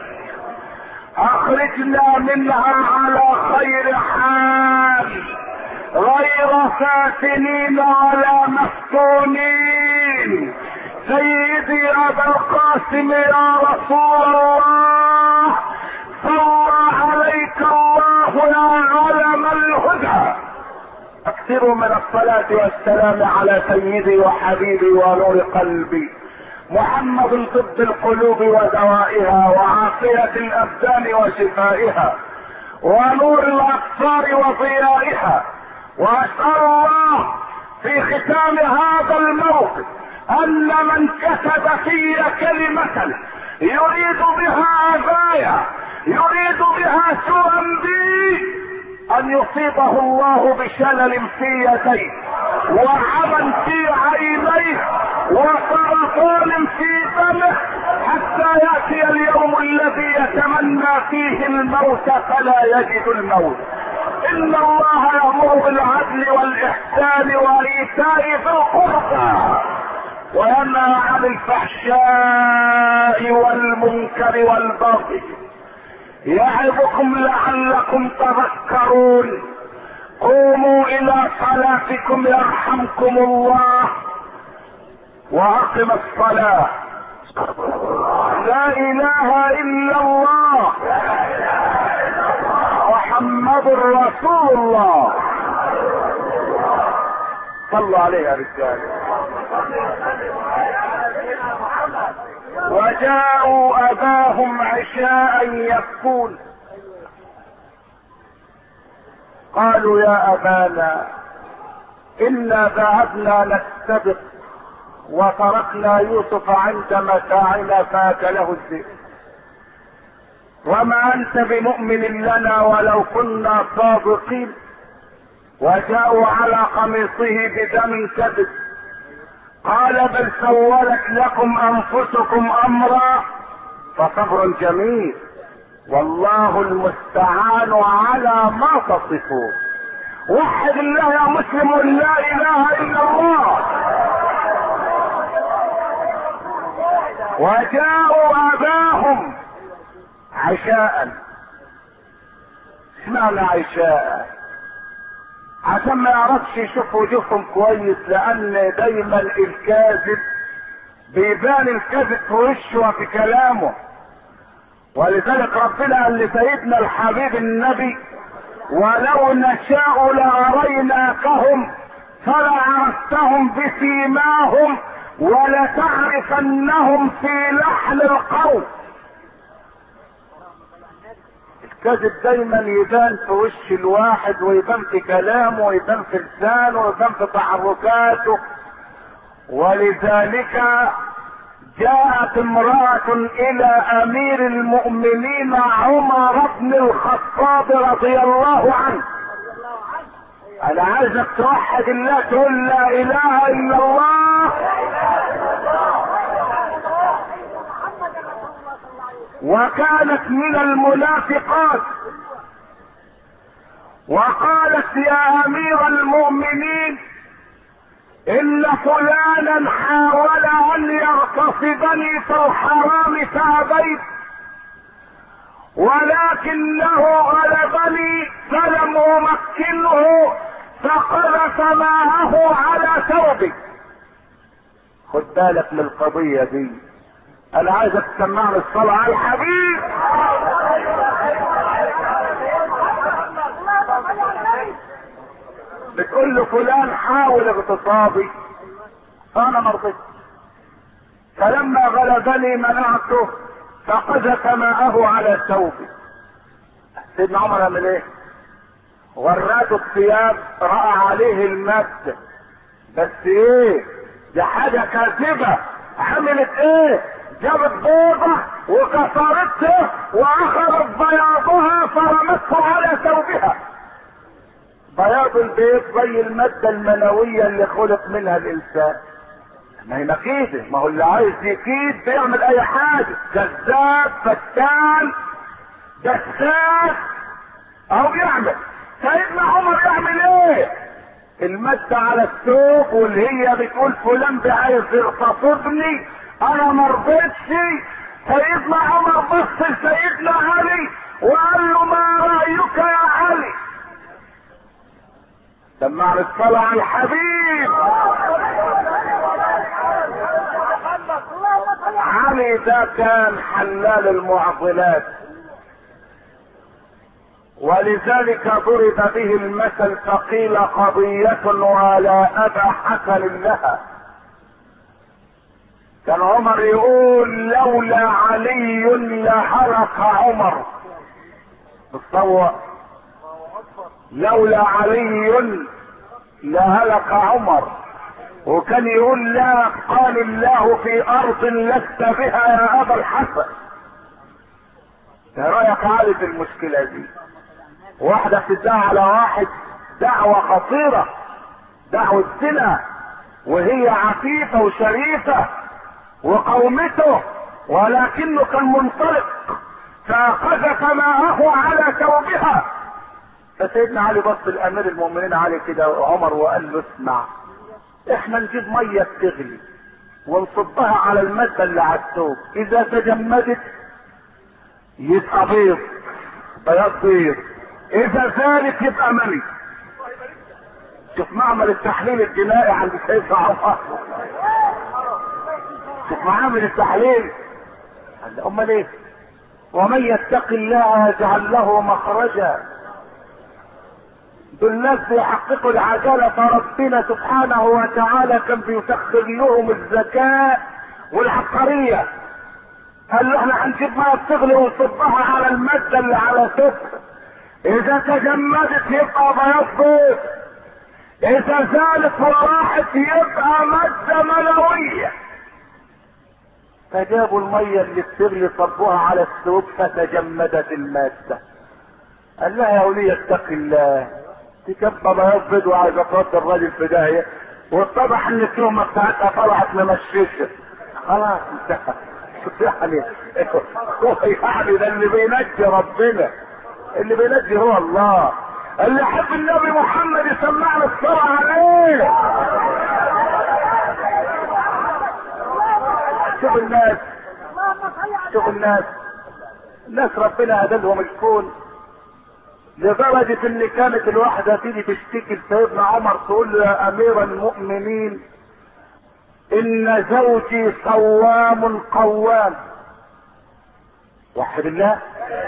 اخرجنا منها على خير حال، غير فاتنين ولا مفتونين. سيدي ابا القاسم يا رسول الله، صلى عليك الله يا علم الهدى. اكثروا من الصلاة والسلام على سيدي وحبيبي ونور قلبي محمد، طب القلوب ودوائها وعافية الابدان وشفائها ونور الابصار وضيائها. واسأل الله في ختام هذا الموقف ان من كتب في كلمة يريد بها اذايا، يريد بها سوءا بي، ان يصيبه الله بشلل في يديه وعمى في عينيه وسرطان في دمه، حتى ياتي اليوم الذي يتمنى فيه الموت فلا يجد الموت. ان الله يأمر بالعدل والاحسان وايتاء ذي القربى وينهى عن الفحشاء والمنكر والبغي، يعظكم لعلكم تذكرون. قوموا الى صلاتكم يرحمكم الله، واقم الصلاة. لا اله الا الله محمد رسول الله. صلوا عليه يا رجال. وجاءوا اباهم عشاء يبكون، قالوا يا ابانا انا ذهبنا نستبق وتركنا يوسف عند متاعنا فاكله الذئب، وما انت بمؤمن لنا ولو كنا صادقين. وجاءوا على قميصه بدم كذب، قال بل سولت لكم انفسكم امرا فصبر جميل والله المستعان على ما تصفون. وحد الله يا مسلم، لا اله الا الله. وجاءوا اباهم عشاء. اسمعنا عشاء عشان ما يعرفش يشوف وجوههم كويس، لان دايما الكاذب بيبان الكذب في وشه وفي كلامه. ولذلك ربنا قال لسيدنا الحبيب النبي ولو نشاء لاريناكهم فلعرفتهم بسيماهم ولتعرفنهم في لحن القول. الكذب دايما يبان في وش الواحد، ويبان في كلامه، ويبان في لسانه، ويبان في تحركاته. ولذلك جاءت امرأة الى امير المؤمنين عمر بن الخطاب رضي الله عنه. انا عايزك توحد الله، تقول لا اله الا الله. وكانت من المنافقات، وقالت يا امير المؤمنين ان فلانا حاول ان يغتصبني في الحرام فابيت، ولكنه غلبني فلم امكنه فقذف ماءه على ثوبي. خد بالك من القضية دي، انا عايزك تسمعني الصلاة على الحبيب. بتقول له فلان حاول اغتصابي فانا مرضيت، فلما غلبني منعته فقذف ماءه على ثوبي. سيدنا عمر عمل ايه؟ وراته الثياب، راى عليه المد، بس ايه دي حاجه كاذبه. عملت ايه؟ جابت بيضه وكسرته واخذت بياضها فرمته على ثوبها. بياض البيض زي الماده المنويه اللي خلق منها الانسان. ما هي مكيده، ما هو اللي عايز يكيد بيعمل اي حاجه، كذاب فتان دساس او يعمل. سيدنا عمر يعمل ايه؟ المادة على الثوب، واللي هي بتقول فلان عايز يغتصبني انا مرضيتش. سيدنا عمر بص لسيدنا علي وقال له ما رايك يا علي؟ سمعنا الصلاة على الحبيب. علي ده كان حلال المعضلات، ولذلك ضرب به المثل فقيل قضية ولا أبا حسن لها. كان عمر يقول لولا علي لهلك عمر. تصور، لولا علي لهلك عمر. وكان يقول لا قال الله في ارض لست بها يا ابا الحسن. ايه رايك علي في المشكله دي؟ واحده بتدعي على واحد دعوه خطيره، دعوه زنا، وهي عفيفه وشريفه وقومته، ولكنه كان منطلق فقذف ماءه على ثوبها. فسيدنا علي بص لامير المؤمنين علي كده عمر وقال له اسمع، احنا نجيب ميه تغلي ونصبها على الماده اللي على الثوب، اذا تجمدت يبقى بيض، بياض بيض، اذا ثالث يبقى مني. شوف معمل التحليل الجنائي عند سيدنا عمر، شوف معامل التحليل. امال ايه؟ ومن يتق الله يجعل له مخرجا. دول الناس بيحققوا العدالة، فربنا سبحانه وتعالى كان بيسخر لهم الزكاة والعبقرية. قال له احنا هنجيب ميه بتغلي ونصبها على المادة اللي على صفر، اذا تجمدت يبقى بياض بيض، اذا زالت وراحت يبقى مادة منوية. فجابوا المية اللي بتغلي صبوها على الثوب فتجمدت المادة. قال لها يا ولية اتق الله، تكبى بياض بيض وعايزة ترد الراجل في داهية، واتضح ان التهمة بتاعتها طلعت ممشيشة. خلاص انتهى. يعني يعني ده اللي بينجي ربنا، اللي بينجي هو الله. اللي يحب النبي محمد يسمعنا الصلاة عليه. شوف الناس، شوف الناس ربنا هدلهم الكون لدرجة ان كانت الواحدة تيجي تشتكي لسيدنا عمر تقول له يا امير المؤمنين ان زوجي صوام قوام. وحد الله،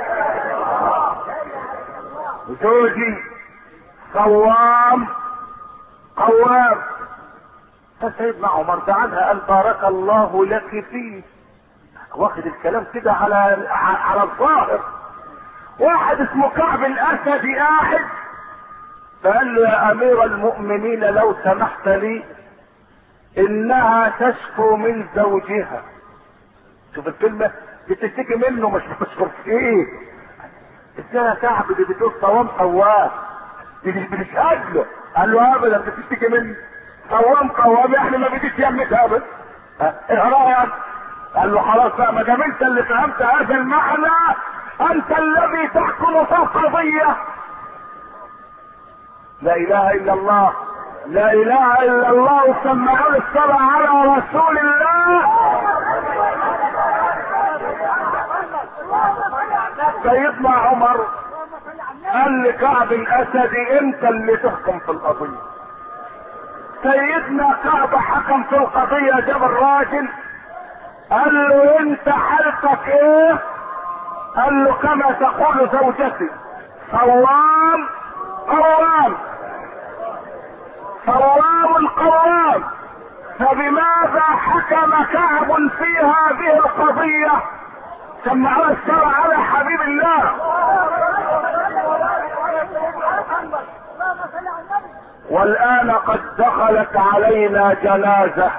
زوجي صوام قوام. فسيدنا عمر دعاها قال بارك الله لك فيه، واخد الكلام كده على الظاهر. واحد اسمه كعب الاسدي قاعد فقال له يا امير المؤمنين لو سمحت لي انها تشكو من زوجها. شوف الكلمة، بتشتكي منه مش بتشكر فيه. ازاي يا كعب دي بتقول صوام قوام؟ دي مش اجله. قال له ابدا بتشتكي منه. صوام قوام يعني ما بديش يمك ابدا. ايه رايك؟ قال له خلاص بقى، ما دام انت اللي فهمت هذا المعنى، انت الذي تحكم في القضية. لا اله الا الله، لا اله الا الله. سمعوا الصلاة على رسول الله. سيدنا عمر قال لكعب الاسدي انت اللي تحكم في القضية. سيدنا كعب حكم في القضية، جاب الراجل قال له انت حالتك ايه؟ قال له كما تقول زوجتي، صوام قوام، صوام قوام. فبماذا حكم كعب في هذه القضية؟ سمعوا الشرع على حبيب الله. والآن قد دخلت علينا جنازة،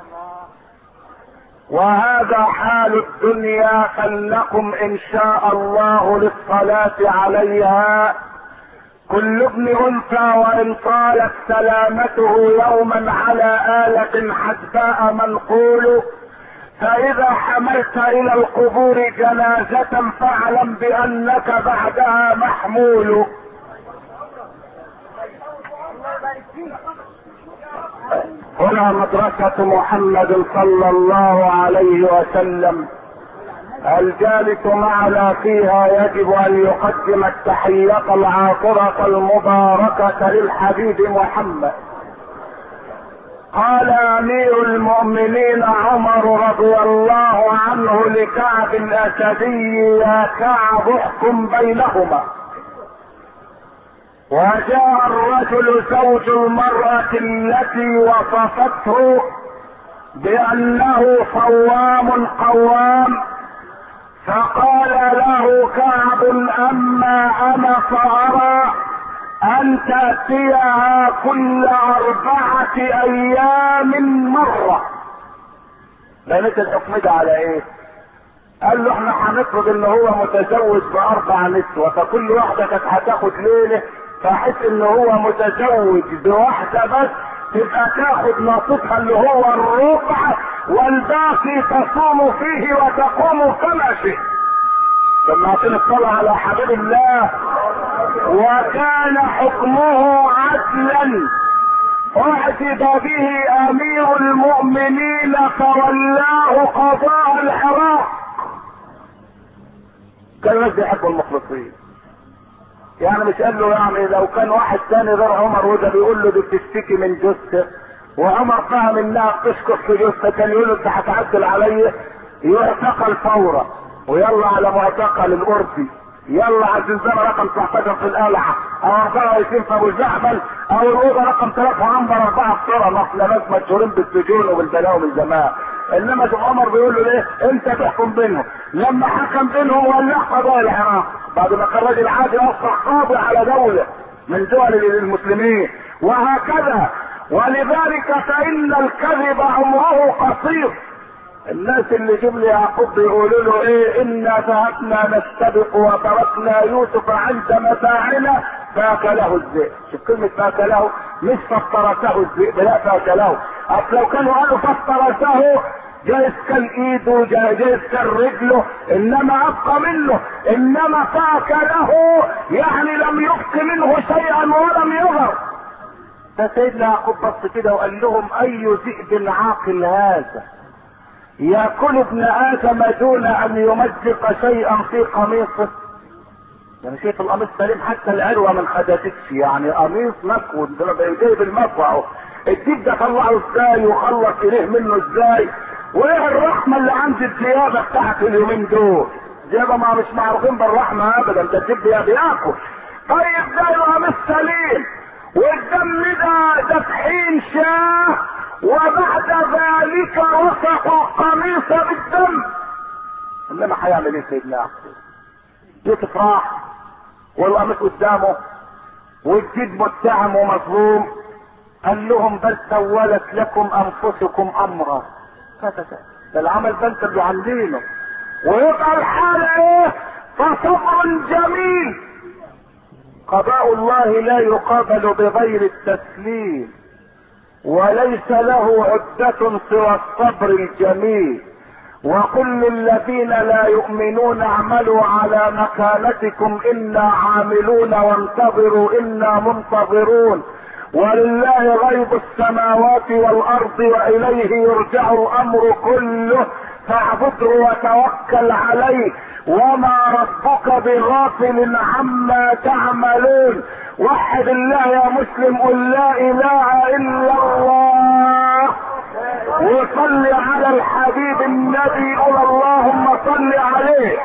وهذا حال الدنيا، فلنقم ان شاء الله للصلاة عليها. كل ابن انثى وان طالت سلامته يوما على آلة حدباء منقول، فاذا حملت الى القبور جنازة فاعلم بانك بعدها محمول. هنا مدرسة محمد صلى الله عليه وسلم، الجالس معنا فيها يجب ان يقدم التحية العاطرة المباركة للحبيب محمد. قال امير المؤمنين عمر رضي الله عنه لكعب الاسدي يا كعب احكم بينهما. وجاء الرجل زوج المرأة التي وصفته بانه صوام قوام، فقال له كعب اما انا فارى ان تأتيها كل 4 ايام مرة. لقيت الحكم ده على ايه؟ قال له احنا هنفرض ان هو متزوج ب4 نسوة، فكل واحدة كانت هتاخد ليلة، فحس ان هو متزوج بواحدة بس تبقى تاخد نصيبها اللي هو الربع، والباقي تصوم فيه وتقوم كما شئت. سمعتني الصلاة على حبيب الله. وكان حكمه عدلا، اعتد به امير المؤمنين فولاه قضاء العراق. كان الناس بيحبوا المخلصين، يعني مش قال له يعني لو كان واحد تاني غير عمر وده بيقول له دي بتشتكي من جثه، وعمر فهم انها بتشكر في جثه، كان يقول له انت هتعدل عليا، يعتقل فورا ويلا على معتقل الأردي، يلا على الزنزانة رقم 19 في القلعة، او 24 في ابو الزعبل، او الأوضة رقم 3 عنبر 4 في صورة. احنا ناس مشهورين بالسجون وبالبلاوي من زمان. انما شوف عمر بيقول له ليه انت تحكم بينهم. لما حكم بينهم ولاه قضاء العراق بعد ما كان راجل عادي اصبح قاضي على دولة من دول المسلمين، وهكذا. ولذلك فان الكذب عمره قصير. الناس اللي جم لي يعقوب بيقولوا له ايه، انا ذهبنا نستبق وتركنا يوسف عند متاعنا فاكله الذئب. شوف كلمة فاكله، مش فافترسه الذئب، لا فاكله. اصل لو كانوا قالوا فافترسه جايز كان ايده جايز كان رجله، انما ابقى منه. انما فاكله يعني لم يبق منه شيئا ولم يظهر. فسيدنا يعقوب بص كده وقال لهم اي ذئب عاقل هذا يأكل ابن آدم دون أن يمزق شيئا في قميصه. يعني شايف القميص سليم، حتى العروة من خدتش، يعني قميص مكوي جايب المطوع. الديب ده طلعه ازاي وخلص اليه منه ازاي؟ وايه الرحمة اللي عند الثيابة بتاعت اليومين دول؟ زيادة ما مش معروفين بالرحمة ابدا، ده الديب بياكل. طيب ده القميص سليم والدم ده طحين شاه، وبعد ذلك وثقوا القميص بالدم. انما هيعمل ايه سيدنا يعقوب؟ يوسف راح والقميص قدامه والجد متهم ومظلوم، قال لهم بل سولت لكم انفسكم امرا. ده العمل ده انت اللي عاملينه. ويبقى الحالة ايه؟ فصبر جميل. قضاء الله لا يقابل بغير التسليم، وليس له عدة سوى الصبر الجميل. وكل الذين لا يؤمنون اعملوا على مكانتكم انا عاملون وانتظروا انا منتظرون. ولله غيب السماوات والارض واليه يرجع الامر كله فاعبده وتوكل عليه وما ربك بغافل عما تعملون. وحد الله يا مسلم، قل لا اله الا الله وصل على الحبيب النبي، قل اللهم صل عليه.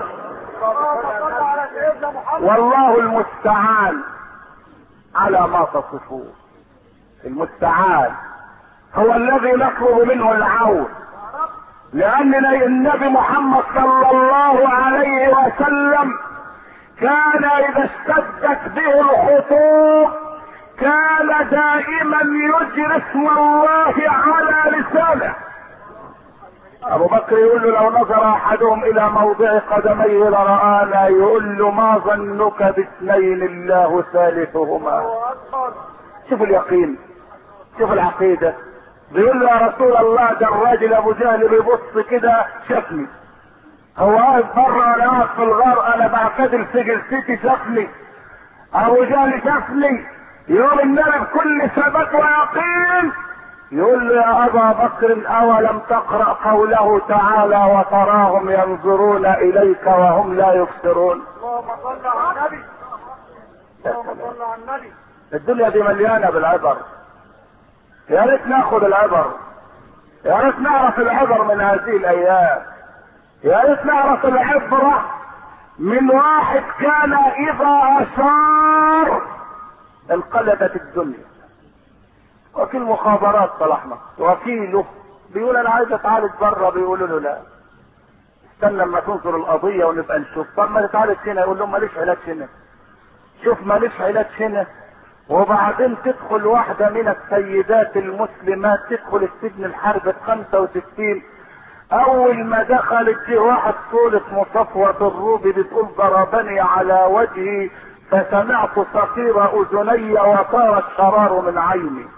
والله المستعان على ما تصفون. المستعان هو الذي نطلب منه العون، لان النبي محمد صلى الله عليه وسلم كان اذا اشتدت به الخطوب كان دائما يجري اسم الله على لسانه. ابو بكر يقول له لو نظر احدهم الى موضع قدميه لرآنا، يقول له ما ظنك باثنين الله ثالثهما. شوف اليقين، شوف العقيدة. بيقول له يا رسول الله ده الراجل ابو جهل بيبص كده شافني، هو واقف بره انا واقف في الغار انا بعتدل في جلستي شافني، ابو جهل شافني. يقول النبي بكل ثبات ويقين يقول له يا ابا بكر اولم تقرأ قوله تعالى وتراهم ينظرون اليك وهم لا يبصرون. اللهم صل على النبي، اللهم صل على النبي. الدنيا دي مليانة بالعبر، يا ريت ناخد العبر، يا ريت نعرف العبر من هذه الايام، يا ريت نعرف العبرة من واحد كان اذا اشار انقلبت الدنيا. وكيل مخابرات صلاحنا وكيله بيقول انا عايز اتعالج بره، بيقولوا له لا استنى لما تنظر القضيه ونبقى نشوف. طب ما تتعالج هنا، يقول لهم ماليش علاج هنا. شوف ماليش علاج هنا. وبعدين تدخل واحده من السيدات المسلمات تدخل السجن الحرب 65. اول ما دخلت فيه واحد طول اسمه صفوة الروبي بتقول ضربني على وجهي فسمعت صفير اذني وطار الشرار من عيني.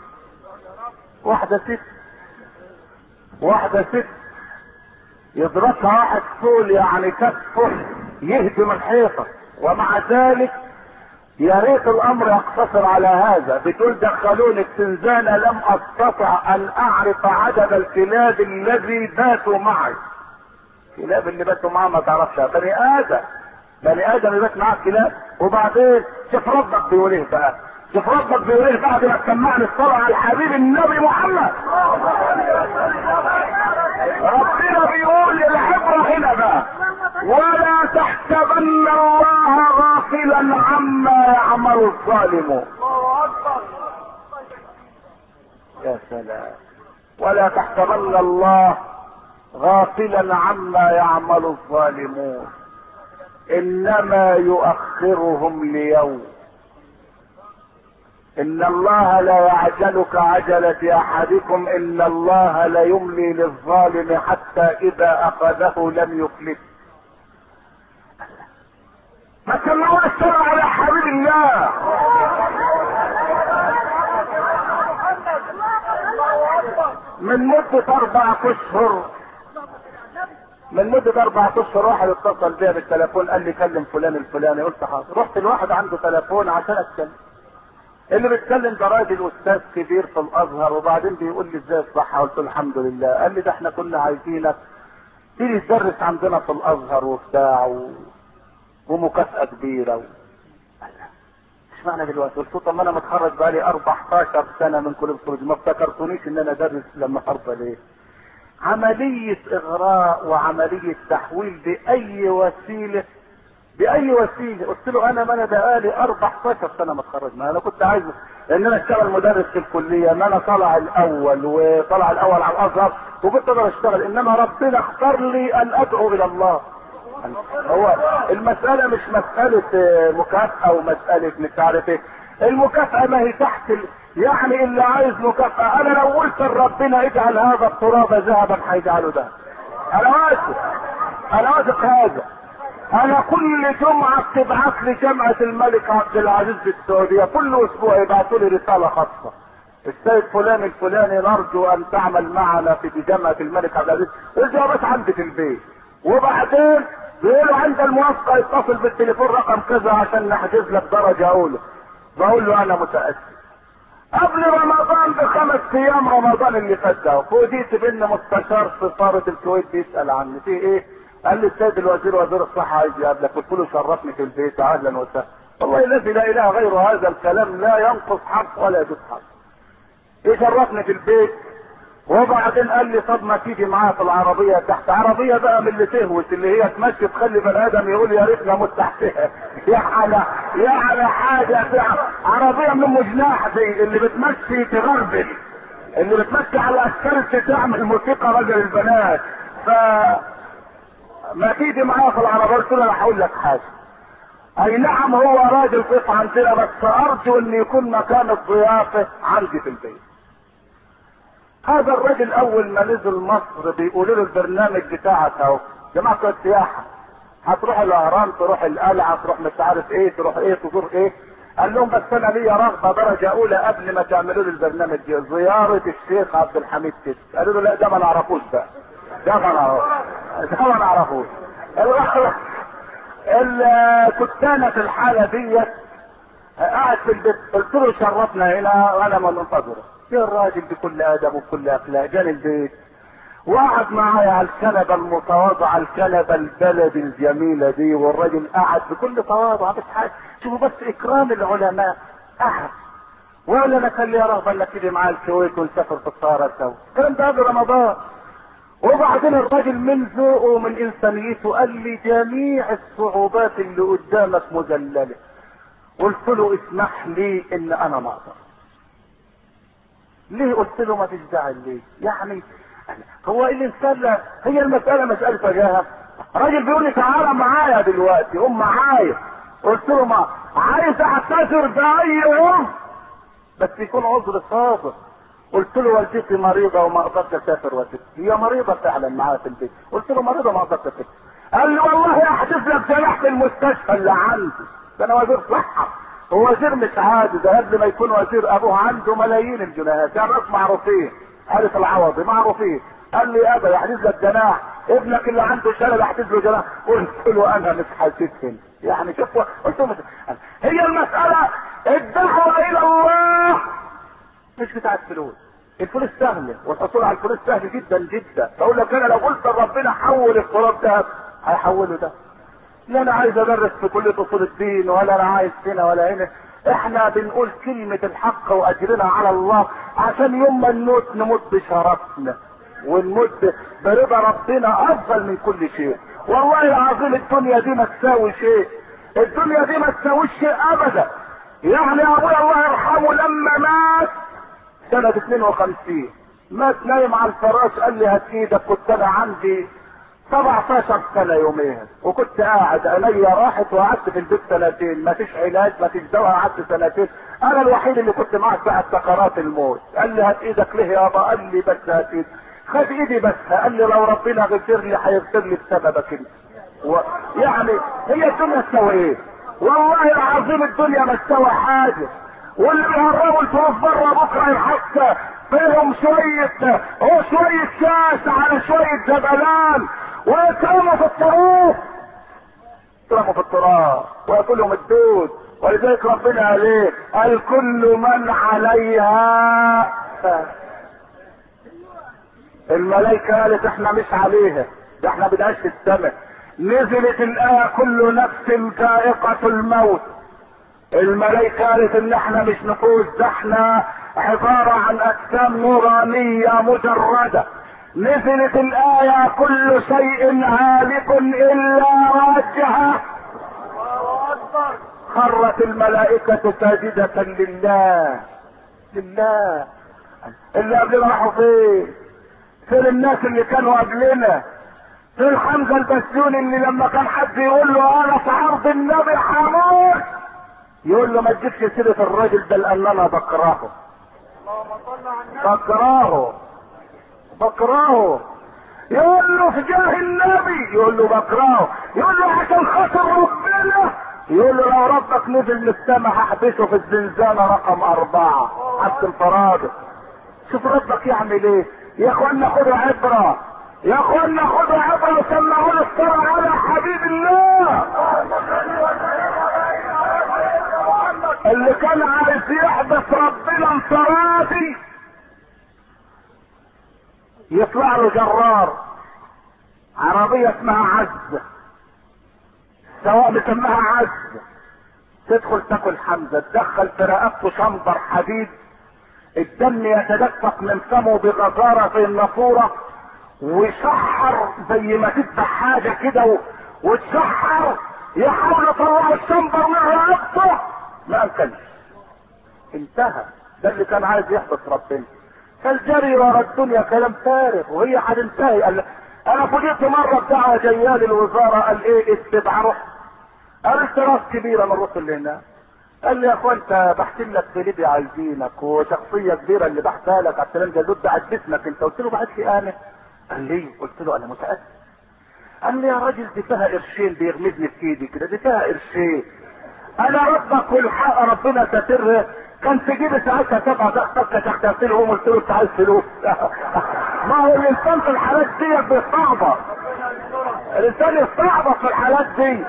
واحدة ست يضربها واحد طول يعني كفه يهدم الحيطة، ومع ذلك يا ريت الامر يقتصر على هذا. بتقول دخلوني الزنزانة لم استطع ان اعرف عدد الكلاب الذي باتوا معي. الكلاب اللي باتوا معي ما تعرفش، بني ادم يبات معاه كلاب. وبعدين شوف ربك بيقول ايه بقى، شوف ربك بيقول ايه بعد ما سمعني الصلاة على الحبيب النبي محمد. ربنا بيقول العبرة هنا بقى ولا تحسبن الله غافلا عما يعمل الظالمون. يا سلام. ولا تحسبن الله غافلا عما يعمل الظالمون انما يؤخرهم ليوم. ان الله لا يعجل كعجلة احدكم ان الله لا يملي للظالم حتى اذا اخذه لم يفلته. ما تسمعوا الصلاة على حبيب الله. من مدة 4 اشهر واحد اتصل بيا بالتليفون قال لي كلم فلان الفلاني، قلت حاضر. رحت لواحد عنده تليفون عشان اتكلم. اللي بيتكلم ده راجل استاذ كبير في الازهر، وبعدين بيقول لي ازاي الصحة؟ قلت له الحمد لله. قال لي ده احنا كنا عايزينك تيجي تدرس عندنا في الازهر وبتاع ومكافأة كبيرة مش معنى دلوقتي؟ قلت له طب ما انا متخرج بقالي 14 سنة من كلية الطب، ما افتكرتونيش ان انا ادرس لما ارضى ليه؟ عملية اغراء وعملية تحويل باي وسيلة. قلت له انا بقالي 14 سنة متخرج، ما انا كنت عايز ان انا اشتغل مدرس في الكلية، ما انا طلع الاول على الازهر وكنت اقدر اشتغل، انما ربنا اختار لي ان ادعو الى الله. هو المسألة مش مسألة مكافأة ومسألة مش عارف ايه. المكافأة ما هي تحت يعني اللي عايز مكافأة، انا لو قلت لربنا اجعل هذا التراب ذهبا هيجعله ده. انا واثق هذا. انا كل جمعة بتبعت لي جامعة الملك عبد العزيز في السعودية، كل اسبوع يبعثوا لي رسالة خاصة: السيد فلان الفلاني نرجو ان تعمل معنا في جامعة الملك عبد العزيز، والجوابات عندي في البيت. وبعدين بيقولوا عند الموافقة يتصل بالتليفون رقم كذا عشان نحجز لك درجة اولى. بقول له انا متأسف. قبل رمضان ب5 ايام، رمضان اللي فات ده، فوجئت بان مستشار سفارة الكويت بيسأل عني في ايه؟ قال لي السيد الوزير وزير الصحة عايز يقابلك. قلت له شرفني في البيت، اهلا وسهلا. والله الذي لا اله غير هذا الكلام لا ينقص حرف ولا يزيد حرف. يشرفني في البيت. وبعدين قال لي طب ما تيجي معايا في العربية تحت، عربية بقى من اللي تهوس، اللي هي تمشي تخلي بني ادم يقول يا ريتنا اموت تحتها. يعني حاجة عربية من ام جناح دي اللي بتمشي تغربل، اللي بتمشي على الاسفلت تعمل موسيقى رجل البنات. ما تيجي معايا في العربية. قلت له انا هقول لك حاجة، اي نعم هو راجل ضيف عندنا، بس ارجو ان يكون مكان الضيافة عندي في البيت. هذا الرجل اول ما نزل مصر بيقولوا له البرنامج بتاعك اهو، جماعة السياحة، هتروح الاهرام، تروح القلعة، تروح مش عارف ايه، تروح ايه، تزور ايه. قال لهم بس انا ليا رغبة درجة اولى قبل ما تعملوا لي البرنامج دي، زيارة الشيخ عبد الحميد تيسي. قالوا له لا ده ما نعرفوش بقى، ده ما نعرفوش. كنت انا في الحالة دي قاعد في البيت، قلت له شرفنا هنا وانا منتظره. يا الراجل بكل ادب وبكل اخلاق جاني البيت وقعد معايا على الكنبه المتواضعه، الكنبه البلدي الجميله دي، والراجل قعد بكل تواضع. بس حاجه شوفوا بس اكرام العلماء. قعد ولا انا كان لي رغبه انك تيجي معايا الكويت ونسافر في الطياره سوا. الكلام ده قبل رمضان. وبعدين الراجل من ذوقه ومن انسانيته قال لي جميع الصعوبات اللي قدامك مذلله. قلت له اسمح لي ان انا ما اقدر. ليه؟ قلت له ما فيش داعي. ليه؟ يعني هو الانسان هي المسألة مسألة فجاهة. راجل بيقول لي تعالى معايا دلوقتي، قوم معايا. قلت له ما عايز اعتذر بأي يوم بس يكون عذر صادق. قلت له والدتي مريضة وما اقدرش اسافر والدتي. هي مريضة فعلا معايا في البيت. قلت له مريضة ما اقدرش اسافر. قال لي والله احجز لك جناح في المستشفى اللي عندي. ده انا وزير صحة، هو وزير مش عادي، ده قبل ما يكون وزير ابوه عنده ملايين الجنيهات، يعني ناس معروفين، عارف العوضي معروفين. قال لي ابا يحجز لك جناح، ابنك اللي عنده شلل يحجز له جناح. قلت له انا مش حاسسهم، يعني شوف. قلت له هي المسألة الدعوة الى الله مش بتاعت فلوس. الفلوس سهلة والحصول على الفلوس سهل جدا جدا. بقول لك انا لو قلت لربنا حول التراب ده هيحوله ده. لا انا عايز ادرس في كلية اصول الدين، ولا انا عايز هنا ولا هنا. احنا بنقول كلمة الحق واجرنا على الله عشان يوم ما نموت بشرفنا ونموت برضا ربنا افضل من كل شيء. والله العظيم الدنيا دي ما تساوي شيء، الدنيا دي ما تساويش شيء ابدا. يعني ابويا الله يرحمه لما مات سنة 52 مات نايم على الفراش، قال لي هات ايدك. كنت انا عندي 17 سنة يوميها، وكنت قاعد عينيا راحت وقعدت في البيت سنتين، ما فيش علاج ما فيش دواء، قعدت سنتين. انا الوحيد اللي كنت معاه ساعة سكرات الموت. قال لي هات ايدك ليه يابا؟ قال لي بس هات ايدك. خد ايدي بس. قال لي لو ربنا غفر لي هيغفر لي بسببك انت. يعني هي الدنيا تسوي ايه؟ والله العظيم الدنيا ما تسوي حاجة. واللي بيهربوا الفلوس بره بكره يحط فيهم شوية شاش على شوية جبلان ويترموا في الطرق، يترموا في التراب وياكلهم الدود. ولذلك ربنا عليه قال كل من عليها. الملائكة قالت احنا مش عليها، ده احنا بنعيش في السماء. نزلت الآية كل نفس ذائقة الموت. الملائكة قالت ان احنا مش نفوس، ده احنا عبارة عن اجسام نورانية مجردة. نزلت الآية كل شيء هالك الا وجهه. خرت الملائكة ساجدة لله. اللي قبلنا راحوا فين الناس اللي كانوا قبلنا؟ فين حمزة البسيوني اللي لما كان حد يقول له انا في عرض النبي حمود يقول له ما تجيبش سيرة الراجل ده لان انا بكرهه. بكرهه. يقول له في جاه النبي، يقول له بكرهه. يقول له عشان خاطر ربنا، يقول له لو ربك نزل من السماء هحبسه في الزنزانة رقم 4 حتى الفرادق. شوف ربك يعمل ايه. يا اخوانا خدوا عبرة، يا اخوانا خدوا عبرة وسمعوا له الصلاة على حبيب الله اللي كان عايز يحبس ربنا انفرادي. يطلع له جرار عربية اسمها عزة، سواء مسماها عزة، تدخل تاكل حمزة، تدخل في رقبته شنطر حديد، الدم يتدفق من فمه بغزارة في النافورة، ويشحر زي ما تذبح حاجة كده وتشحر، يحاول يطلع الشنطر من رقبته، ما امكنش، انتهى. ده اللي كان عايز يحبس ربنا. فالجري ورا الدنيا كلام فارغ، وهي هتنتهي. انا فوجئت مره بدعوه جايه للوزاره، قال ايه استدعى روح. قالت راس كبيره من الرسل اللي هنا، قال لي يا اخوان انت بحكي لك في ليبيا عايزينك، وشخصيه كبيره اللي بحكيها لك على السلام جلود بعت باسمك انت. قلت له بعت لي انا؟ قال لي، قلت له انا متاكد. قال لي يا راجل دي فيها قرشين بيغمزني في ايدي كده، دي فيها قرشين. انا ربك والحق ربنا ستر، كان في جيبي ساعتها 7 دقائق تحتفلهم. قلت له انت عايز فلوس؟ ما هو الانسان في الحالات دي بيستعبط، الانسان يستعبط في الحالات دي.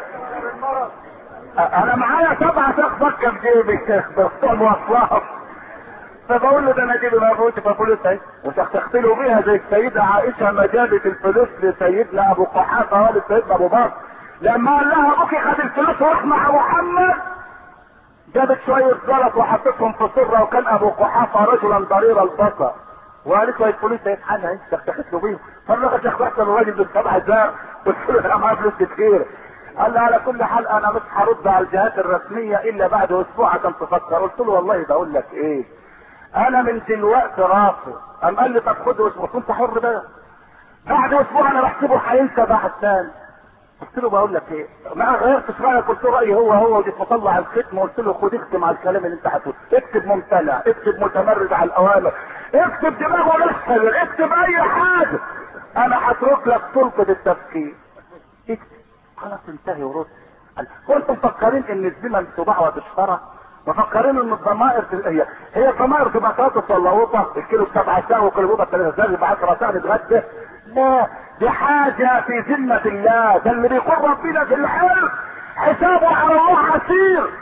انا معايا 7 دقائق في جيبي بتوع مواصلات، فبقول له ده انا جيبي موجود ففلوس اهي، وشخشخت له بيها زي السيده عائشه ما جابت الفلوس لسيدنا ابو قحافه والد سيدنا ابو بكر، لما قال لها ابوكي خد الفلوس وراح مع محمد، جابت شويه زلط وحطتهم في سره، وكان ابو قحافه رجلا ضرير البصر، وقالت له الفلوس اهي اتحنى انت شخشخت له بيهم. فالراجل شخصت الراجل ب 7000، قلت له انا معايا فلوس كتير. قال لي على كل حال انا مش هرد على الجهات الرسميه الا بعد اسبوع عشان تفكر. قلت له والله بقول لك ايه، انا من دلوقتي رافض. قام قال لي طب خد اسبوع، كنت حر بقى، بعد اسبوع انا بحسبه هينسى بعد ثاني. قلت له بقول لك ايه، ما غيرتش رايك، قلت له رايي هو ودي مطلع الختم. قلت له خد اكتب على الكلام اللي انت هتقوله، اكتب ممتنع، اكتب متمرد على الاوامر، اكتب دماغه نشفل، اكتب اي حاجه، انا هترك لك سلطه التفكير، اكتب خلاص انتهي ورد. كنتم مفكرين ان الزمن تباع وتشترى؟ مفكرين ان الضمائر هي الضمائر تبقى بطاطس ولا قوطه، الكيلو ب7 ساعه وكل قوطه ب3 ساعه ب 10 ساعه نتغدى؟ لا، دي حاجه في ذمه الله. ده اللي بيقول ربنا في الحلم حسابه على الله عسير.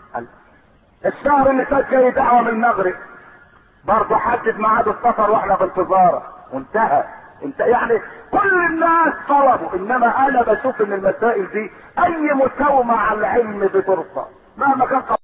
الشهر اللي فات جاي دعوه من المغرب، برضه حدد ميعاد السفر واحنا في انتظاره وانتهى. انت يعني كل الناس طلبوا، انما انا بشوف ان المسائل دي اي مساومه على العلم بترفع مهما كان.